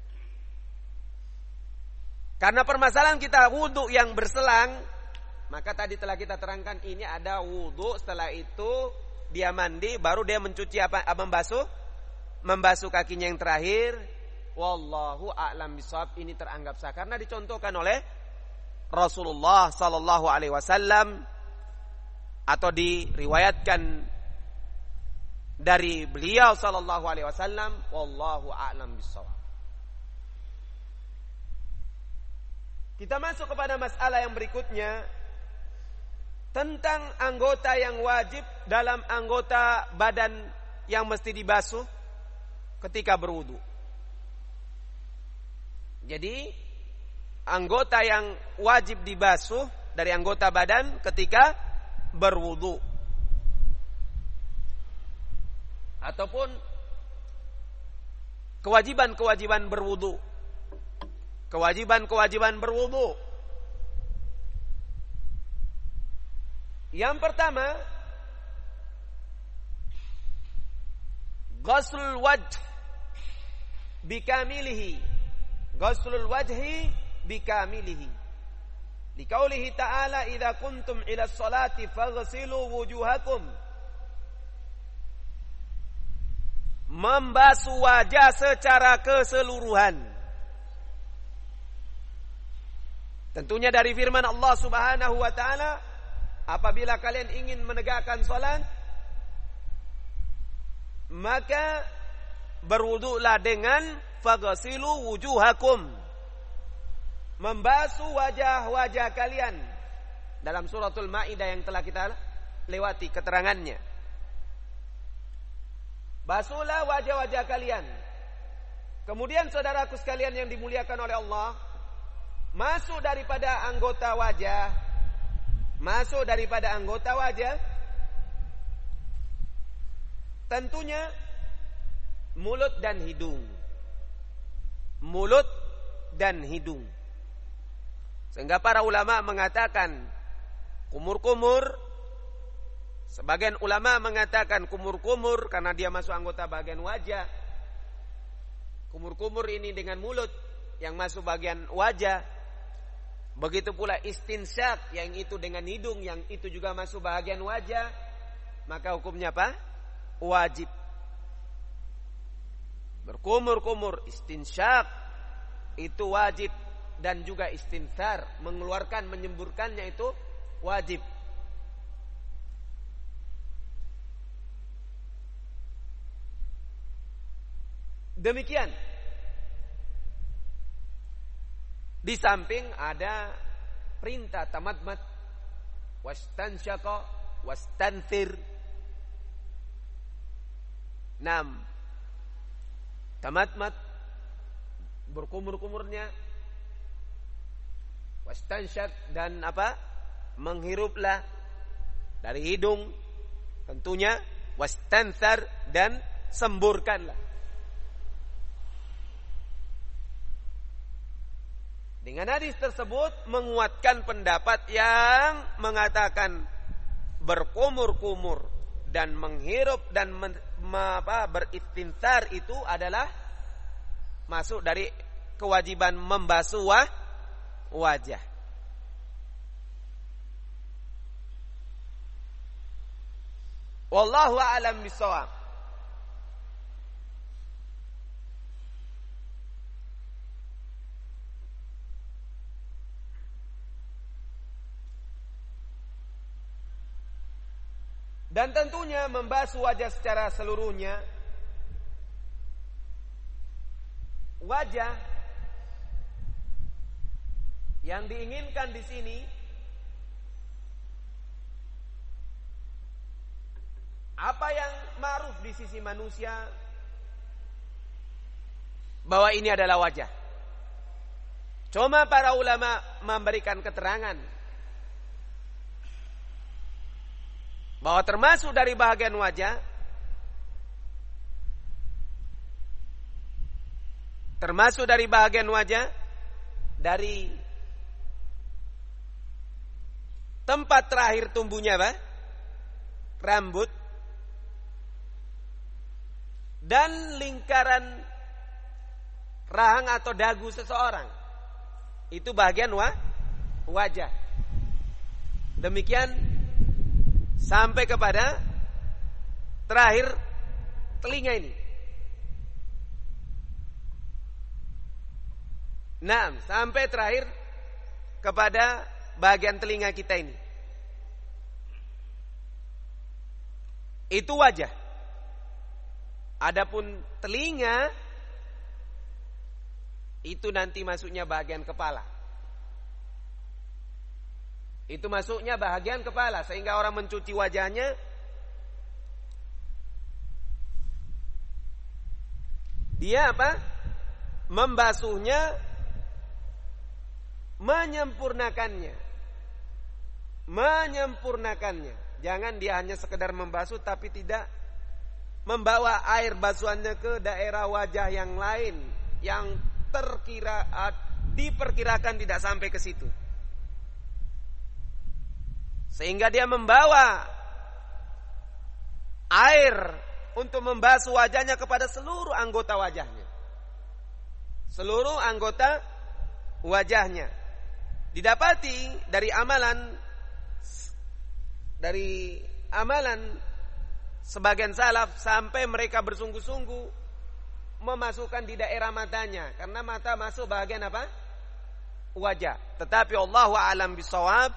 Karena permasalahan kita wudu yang berselang, maka tadi telah kita terangkan ini ada wudu, setelah itu dia mandi, baru dia mencuci membasuh kakinya yang terakhir. Wallahu a'lam bishawab, ini teranggap sah karena dicontohkan oleh Rasulullah sallallahu alaihi wasallam atau diriwayatkan dari beliau sallallahu alaihi wasallam. Wallahu a'lam bishawab. Kita masuk kepada masalah yang berikutnya tentang anggota yang wajib dalam anggota badan yang mesti dibasuh ketika berwudu. Jadi anggota yang wajib dibasuh dari anggota badan ketika berwudu ataupun kewajiban-kewajiban berwudu. Kewajiban-kewajiban berwudu. Yang pertama, ghuslul wajh bikamilihi Ghuslul wajhi bikamilihi. Liqaulihi ta'ala idza kuntum ila sholati faghsilu wujuhakum. Membasuh wajah secara keseluruhan. Tentunya dari firman Allah Subhanahu wa taala, apabila kalian ingin menegakkan salat, maka berwudulah dengan faghsilu wujuhakum. Membasuh wajah-wajah kalian. Dalam suratul Maidah yang telah kita lewati keterangannya. Basuhlah wajah-wajah kalian. Kemudian saudaraku sekalian yang dimuliakan oleh Allah, masuk daripada anggota wajah, tentunya mulut dan hidung. Mulut dan hidung. Sehingga para ulama mengatakan kumur-kumur, sebagian ulama mengatakan kumur-kumur karena dia masuk anggota bagian wajah. Kumur-kumur ini dengan mulut yang masuk bagian wajah. Begitu pula istinsyak yang itu dengan hidung yang itu juga masuk bagian wajah. Maka hukumnya apa? Wajib. Berkumur-kumur, istinsyak itu wajib. Dan juga istinthar, mengeluarkan, menyemburkannya itu wajib. Demikian. Di samping ada perintah tamadmat, wastansyaqa, wastanthir. 6. Tamadmat, berkumur-kumurnya, wastansyak, dan apa? Menghiruplah dari hidung tentunya, wastanthar, dan semburkanlah. Dengan hadis tersebut menguatkan pendapat yang mengatakan berkumur-kumur dan menghirup dan beristinthar itu adalah masuk dari kewajiban membasuh wajah. Wallahu a'lam bishawab. Dan tentunya membasuh wajah secara seluruhnya, wajah yang diinginkan di sini apa yang ma'ruf di sisi manusia bahwa ini adalah wajah. Cuma para ulama memberikan keterangan bahwa termasuk dari bahagian wajah, dari tempat terakhir tumbuhnya rambut dan lingkaran rahang atau dagu seseorang. Itu bagian wajah. Demikian sampai kepada terakhir telinga ini. Nah, sampai terakhir kepada bagian telinga kita ini. Itu wajah. Adapun telinga itu nanti masuknya bagian kepala. Itu masuknya bagian kepala, sehingga orang mencuci wajahnya dia apa? Membasuhnya, menyempurnakannya. Jangan dia hanya sekedar membasuh tapi tidak membawa air basuhannya ke daerah wajah yang lain yang diperkirakan tidak sampai ke situ. Sehingga dia membawa air untuk membasuh wajahnya kepada seluruh anggota wajahnya. seluruh anggota wajahnya. Didapati dari amalan sebagian salaf sampai mereka bersungguh-sungguh memasukkan di daerah matanya, karena mata masuk bagian apa? Wajah. Tetapi Allahu a'lam bishawab,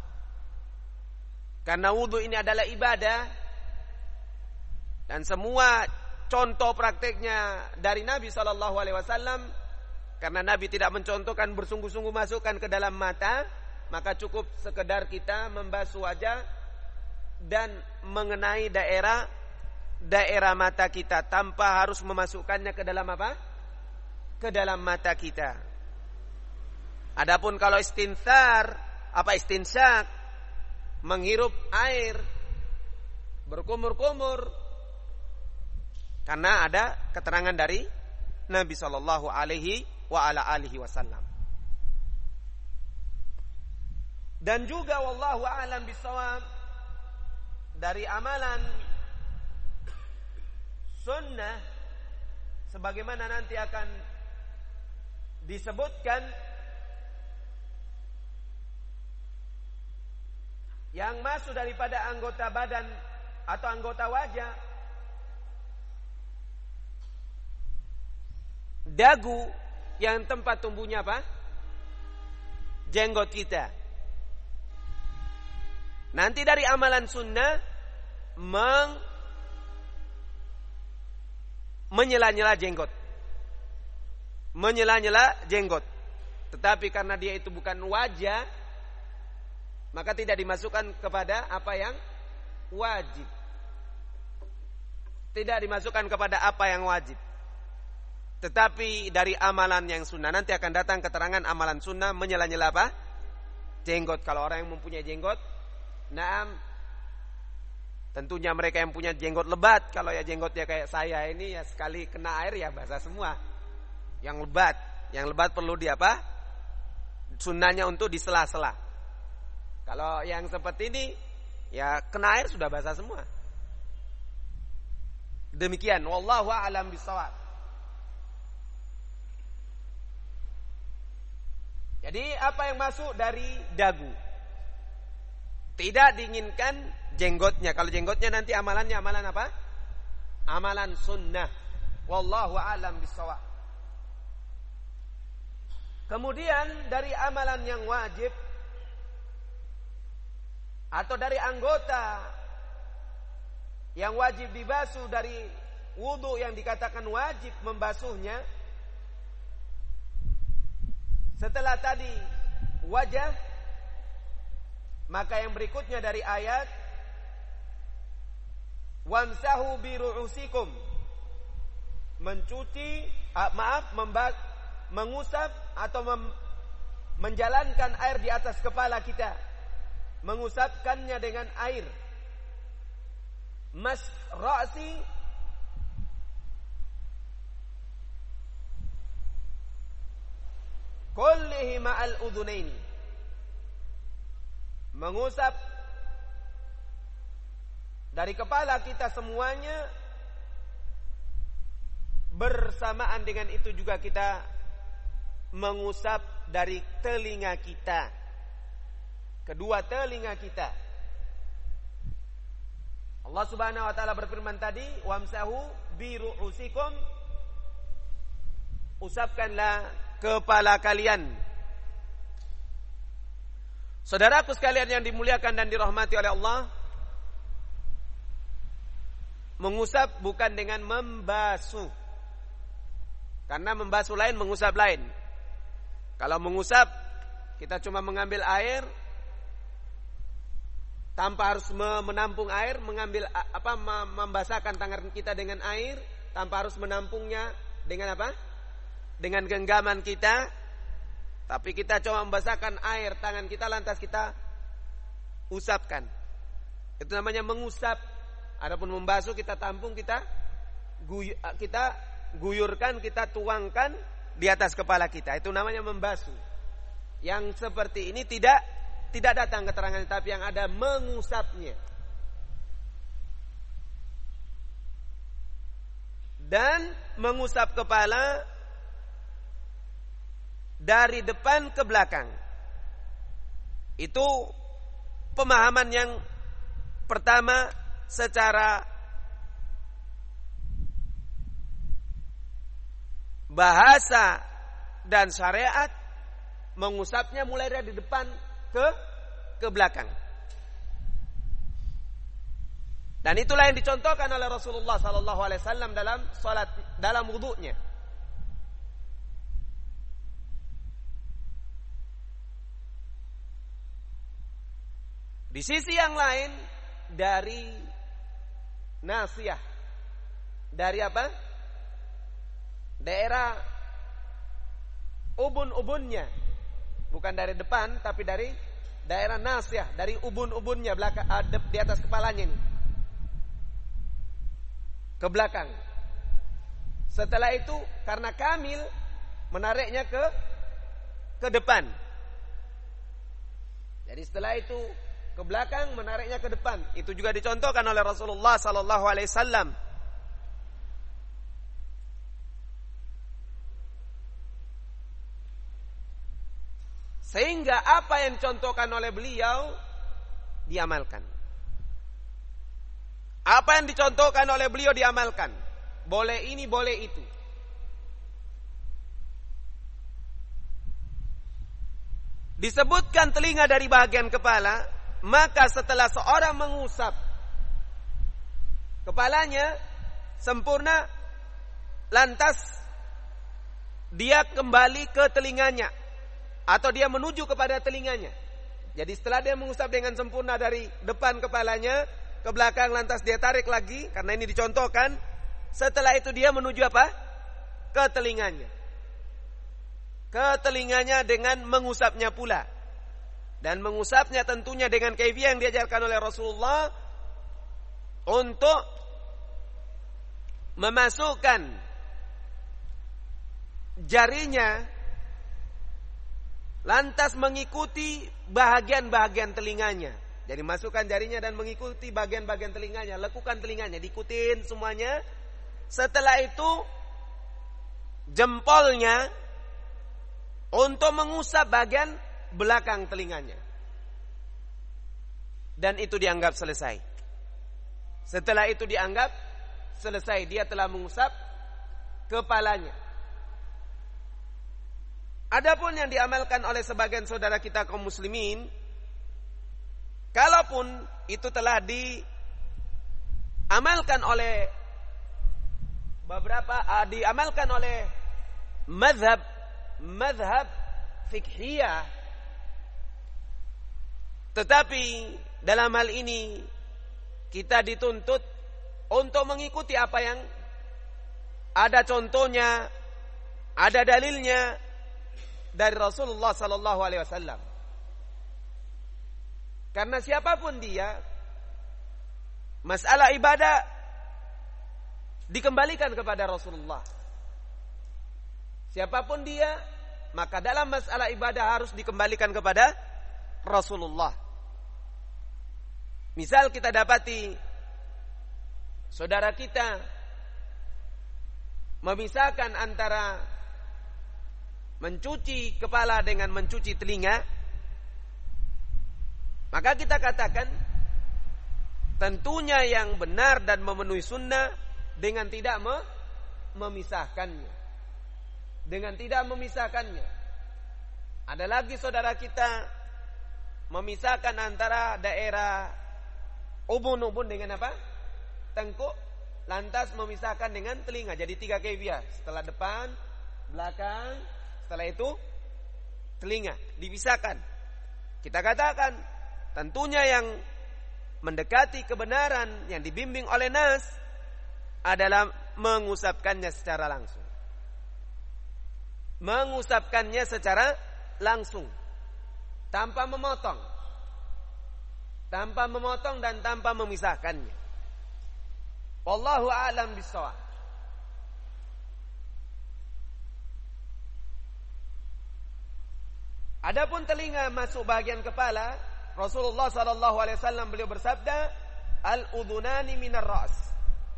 karena wudu ini adalah ibadah dan semua contoh prakteknya dari Nabi SAW, karena Nabi tidak mencontohkan bersungguh-sungguh masukkan ke dalam mata, maka cukup sekedar kita membasuh wajah dan mengenai daerah mata kita tanpa harus memasukkannya ke dalam apa? Ke dalam mata kita. Adapun kalau istinsyak, menghirup air berkumur-kumur, karena ada keterangan dari Nabi sallallahu alaihi wasallam. Dan juga wallahu a'lam bishawab, dari amalan sunnah sebagaimana nanti akan disebutkan, yang masuk daripada anggota badan atau anggota wajah, dagu yang tempat tumbuhnya apa? Jenggot kita. Nanti dari amalan sunnah menyela-nyela jenggot. Menyela-nyela jenggot. Tetapi karena dia itu bukan wajah, maka tidak dimasukkan kepada apa yang wajib. Tidak dimasukkan kepada apa yang wajib. Tetapi dari amalan yang sunnah, nanti akan datang keterangan amalan sunnah menyela-nyela apa? Jenggot. Kalau orang yang mempunyai jenggot, tentunya mereka yang punya jenggot lebat. Kalau ya jenggotnya kayak saya ini, ya sekali kena air ya basah semua. Yang lebat perlu di apa? Sunnahnya untuk di sela-sela. Kalau yang seperti ini, ya kena air sudah basah semua. Demikian, wallahu a'lam bishawab. Jadi apa yang masuk dari dagu? Tidak diinginkan jenggotnya. Kalau jenggotnya nanti amalannya amalan apa? Amalan sunnah. Wallahu a'lam bishawab. Kemudian dari amalan yang wajib atau dari anggota yang wajib dibasuh dari wudu yang dikatakan wajib membasuhnya, setelah tadi wajah, maka yang berikutnya dari ayat wamsahu biru'usikum, mengusap atau menjalankan air di atas kepala kita, mengusapkannya dengan air. Mas ra'si, kullihi ma'al udhunaini, mengusap dari kepala kita semuanya, bersamaan dengan itu juga kita mengusap dari telinga kita, kedua telinga kita. Allah Subhanahu wa taala berfirman tadi, wamsahu biru'usikum, usapkanlah kepala kalian. Saudaraku sekalian yang dimuliakan dan dirahmati oleh Allah, mengusap bukan dengan membasuh. Karena membasuh lain, mengusap lain. Kalau mengusap, kita cuma mengambil air tanpa harus menampung air, membasahkan tangan kita dengan air tanpa harus menampungnya dengan apa? Dengan genggaman kita. Tapi kita coba membasahkan air tangan kita, lantas kita usapkan. Itu namanya mengusap. Adapun membasuh, kita tampung, kita guyurkan, kita tuangkan di atas kepala kita. Itu namanya membasuh. Yang seperti ini tidak datang keterangan, tapi yang ada mengusapnya. Dan mengusap kepala dari depan ke belakang. Itu pemahaman yang pertama secara bahasa dan syariat, mengusapnya mulai dari depan ke belakang. Dan itulah yang dicontohkan oleh Rasulullah sallallahu alaihi wasallam dalam salat, dalam wudunya. Di sisi yang lain dari nasiyah, dari apa? Daerah ubun-ubunnya, bukan dari depan tapi dari daerah nasiyah, dari ubun-ubunnya belakang, di atas kepalanya ini, ke belakang. Setelah itu karena kamil menariknya ke depan. Jadi setelah itu ke belakang, menariknya ke depan. Itu juga dicontohkan oleh Rasulullah sallallahu alaihi wasallam. Sehingga apa yang dicontohkan oleh beliau diamalkan. Apa yang dicontohkan oleh beliau diamalkan. Boleh ini, boleh itu. Disebutkan telinga dari bagian kepala, maka setelah seorang mengusap kepalanya sempurna, lantas dia kembali ke telinganya, atau dia menuju kepada telinganya. Jadi setelah dia mengusap dengan sempurna dari depan kepalanya ke belakang, lantas dia tarik lagi, karena ini dicontohkan. Setelah itu dia menuju apa? Ke telinganya. Ke telinganya dengan mengusapnya pula. Dan mengusapnya tentunya dengan kaifiyah yang diajarkan oleh Rasulullah, untuk memasukkan jarinya lantas mengikuti bahagian-bahagian telinganya. Jadi masukkan jarinya dan mengikuti bagian-bagian telinganya, lekukan telinganya, diikutin semuanya. Setelah itu jempolnya untuk mengusap bagian belakang telinganya. Dan itu dianggap selesai. Setelah itu dianggap selesai, dia telah mengusap kepalanya. Adapun yang diamalkan oleh sebagian saudara kita kaum muslimin, kalaupun itu telah diamalkan oleh beberapa, diamalkan oleh mazhab fiqhiyah, tetapi dalam hal ini kita dituntut untuk mengikuti apa yang ada contohnya, ada dalilnya dari Rasulullah sallallahu alaihi wasallam. Karena siapapun dia, masalah ibadah dikembalikan kepada Rasulullah. Siapapun dia, maka dalam masalah ibadah harus dikembalikan kepada Rasulullah. Misal kita dapati saudara kita memisahkan antara mencuci kepala dengan mencuci telinga, maka kita katakan tentunya yang benar dan memenuhi sunnah dengan tidak memisahkannya. Dengan tidak memisahkannya. Ada lagi saudara kita memisahkan antara daerah ubun-ubun dengan apa? Tengkuk, lantas memisahkan dengan telinga. Jadi 3 kaifiyah. Setelah depan, belakang, setelah itu telinga, dipisahkan. Kita katakan tentunya yang mendekati kebenaran yang dibimbing oleh nas adalah mengusapkannya secara langsung. Mengusapkannya secara langsung, tanpa memotong. Tanpa memotong dan tanpa memisahkannya. Wallahu a'lam bishawab. Adapun telinga masuk bagian kepala, Rasulullah sallallahu alaihi wasallam beliau bersabda, al-udhunani minar ra's.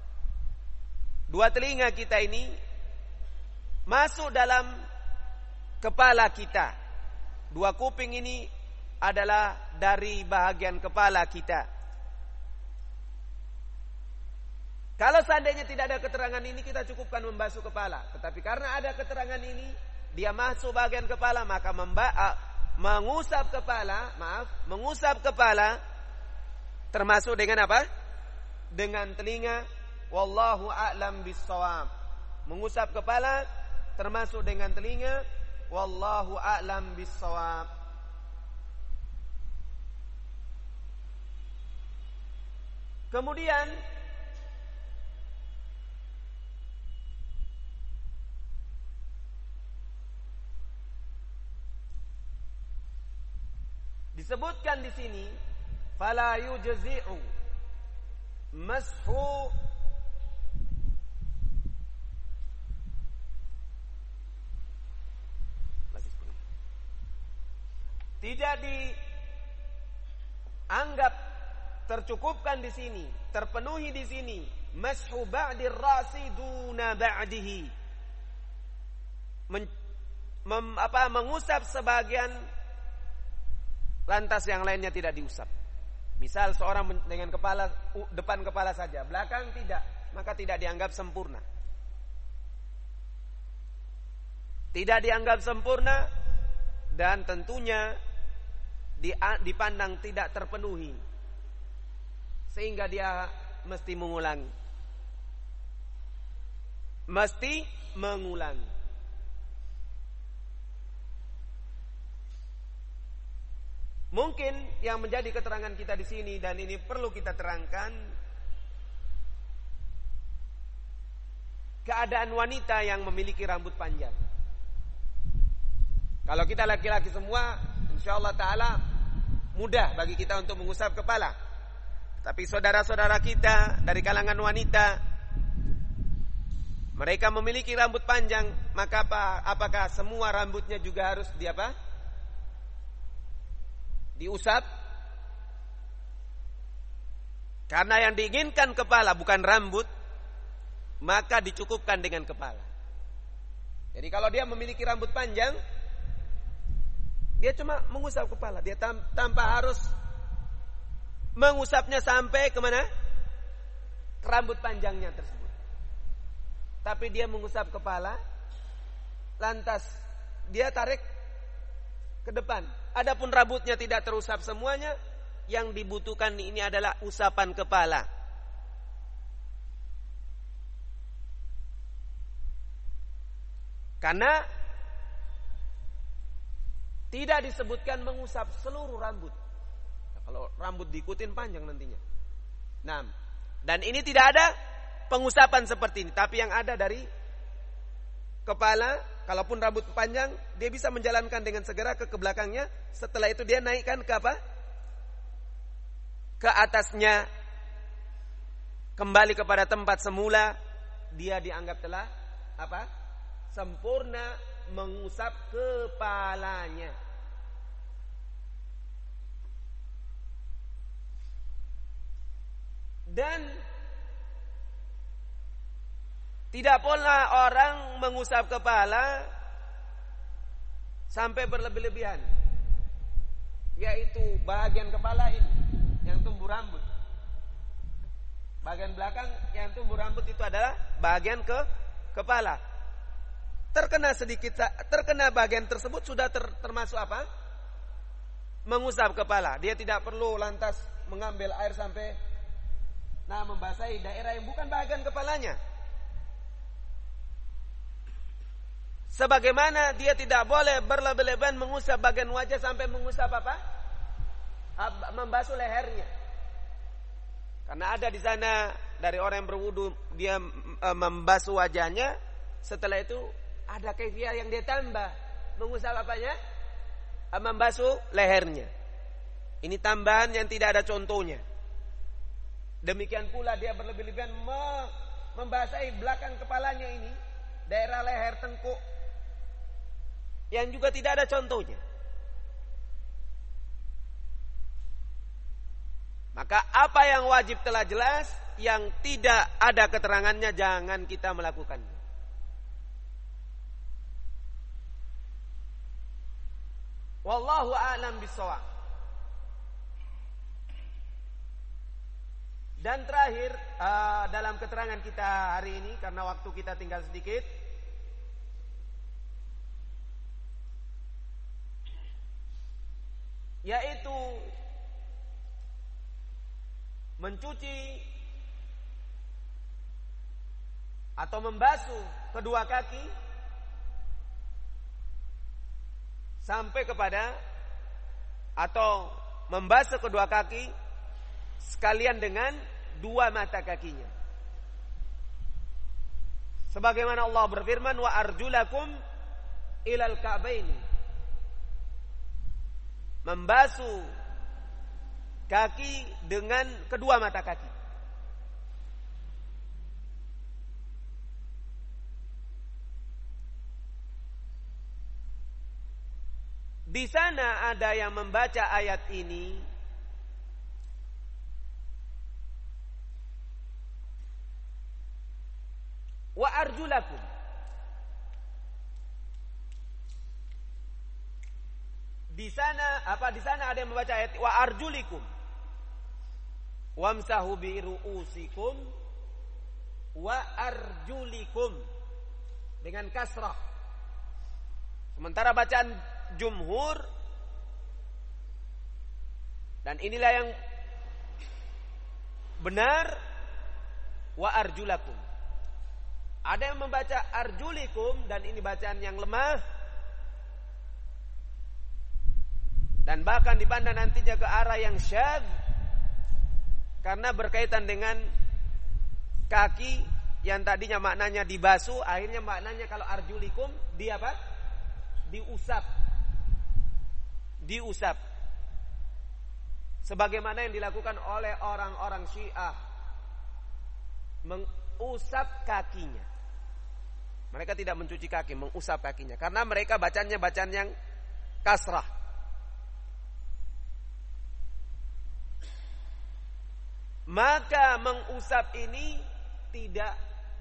2 telinga kita ini masuk dalam kepala kita. Dua kuping ini adalah dari bahagian kepala kita. Kalau seandainya tidak ada keterangan ini, kita cukupkan membasuh kepala. Tetapi karena ada keterangan ini, dia masuk bagian kepala, maka mengusap kepala termasuk dengan apa? Dengan telinga. Wallahu a'lam bissawab. Mengusap kepala termasuk dengan telinga. Wallahu a'lam bissawab. Kemudian disebutkan di sini fala yujzi'u mashu tidak dianggap tercukupkan di sini, terpenuhi di sini mashu ba'dir rasi duna ba'dihi, mengusap sebagian lantas yang lainnya tidak diusap. Misal seorang dengan kepala depan kepala saja, belakang tidak, maka tidak dianggap sempurna. Tidak dianggap sempurna dan tentunya dipandang tidak terpenuhi, sehingga dia mesti mengulangi. Mesti mengulangi. Mungkin yang menjadi keterangan kita di sini dan ini perlu kita terangkan, keadaan wanita yang memiliki rambut panjang. Kalau kita laki-laki semua, insyaallah taala mudah bagi kita untuk mengusap kepala. Tapi saudara-saudara kita dari kalangan wanita, mereka memiliki rambut panjang, maka apakah semua rambutnya juga harus diusap? Karena yang diinginkan kepala bukan rambut, maka dicukupkan dengan kepala. Jadi kalau dia memiliki rambut panjang, dia cuma mengusap kepala, dia tanpa harus mengusapnya sampai kemana? Ke rambut panjangnya tersebut. Tapi dia mengusap kepala, lantas dia tarik ke depan. Adapun rambutnya tidak terusap semuanya, yang dibutuhkan ini adalah usapan kepala. Karena tidak disebutkan mengusap seluruh rambut. Nah, kalau rambut diikutin panjang nantinya. Nah, dan ini tidak ada pengusapan seperti ini, tapi yang ada dari kepala, kalaupun rambut panjang, dia bisa menjalankan dengan segera ke belakangnya. Setelah itu dia naikkan ke apa? Ke atasnya, kembali kepada tempat semula. Dia dianggap telah apa? Sempurna mengusap kepalanya. Dan tidak pula orang mengusap kepala sampai berlebih-lebihan, yaitu bagian kepala ini yang tumbuh rambut. Bagian belakang yang tumbuh rambut itu adalah bagian kepala. Terkena bagian tersebut sudah termasuk apa? Mengusap kepala. Dia tidak perlu lantas mengambil air sampai membasahi daerah yang bukan bagian kepalanya. Sebagaimana dia tidak boleh berlebih-lebihan mengusap bagian wajah sampai mengusap apa? Membasuh lehernya. Karena ada di sana dari orang yang berwudu, dia membasuh wajahnya, setelah itu ada kaifiah yang dia tambah, mengusap apanya? Membasuh lehernya. Ini tambahan yang tidak ada contohnya. Demikian pula dia berlebih-lebihan membasahi belakang kepalanya ini, daerah leher, tengkuk, yang juga tidak ada contohnya. Maka apa yang wajib telah jelas, yang tidak ada keterangannya jangan kita melakukannya. Wallahu a'lam bishawab. Dan terakhir dalam keterangan kita hari ini, karena waktu kita tinggal sedikit, yaitu mencuci atau membasuh kedua kaki sampai kepada, atau membasuh kedua kaki sekalian dengan dua mata kakinya. Sebagaimana Allah berfirman, wa arjulakum ilal ka'baini. Membasuh kaki dengan kedua mata kaki. Di sana ada yang membaca ayat ini wa arjulakum. Di sana ada yang membaca ayat wa arjulikum. Wamsahu bi ru'usikum wa arjulikum dengan kasrah. Sementara bacaan jumhur, dan inilah yang benar, wa arjulakum. Ada yang membaca arjulikum, dan ini bacaan yang lemah, dan bahkan dipandang nantinya ke arah yang syadz, karena berkaitan dengan kaki yang tadinya maknanya dibasuh, akhirnya maknanya kalau arjulikum di apa? Diusap. Sebagaimana yang dilakukan oleh orang-orang Syiah, mengusap kakinya. Mereka tidak mencuci kaki, mengusap kakinya, karena mereka bacanya bacaan yang kasrah. Maka mengusap ini tidak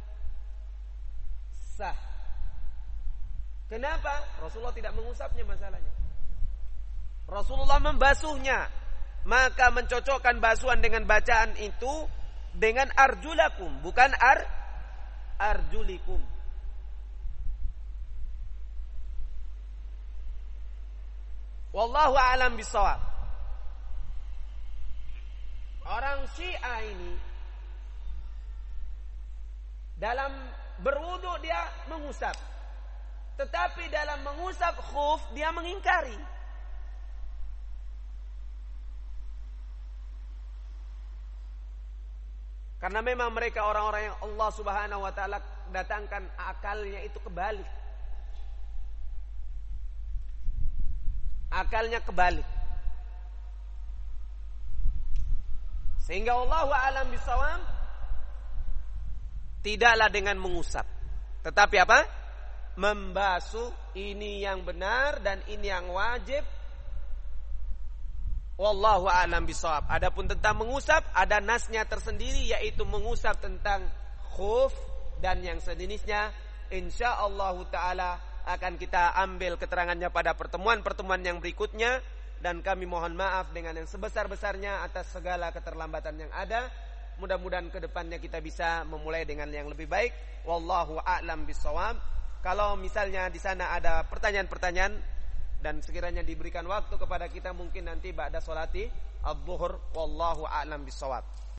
sah. Kenapa? Rasulullah tidak mengusapnya masalahnya. Rasulullah membasuhnya. Maka mencocokkan basuhan dengan bacaan itu dengan arjulakum, bukan arjulikum. Wallahu a'lam bishawab. Orang Syiah ini dalam berwudu dia mengusap, tetapi dalam mengusap khuf dia mengingkari. Karena memang mereka orang-orang yang Allah Subhanahu wa taala datangkan akalnya itu kebalik. Akalnya kebalik. Sehingga Allahu a'lam bishawab, tidaklah dengan mengusap, tetapi apa? Membasuh. Ini yang benar dan ini yang wajib. Wallahu a'lam bishawab. Adapun tentang mengusap, ada nasnya tersendiri, yaitu mengusap tentang khuf dan yang sejenisnya. Insyaallah taala akan kita ambil keterangannya pada pertemuan-pertemuan yang berikutnya. Dan kami mohon maaf dengan yang sebesar-besarnya atas segala keterlambatan yang ada. Mudah-mudahan ke depannya kita bisa memulai dengan yang lebih baik. Wallahu a'lam bishawab. Kalau misalnya di sana ada pertanyaan-pertanyaan dan sekiranya diberikan waktu kepada kita, mungkin nanti ba'da sholati adz-dzuhur. Wallahu a'lam bishawab.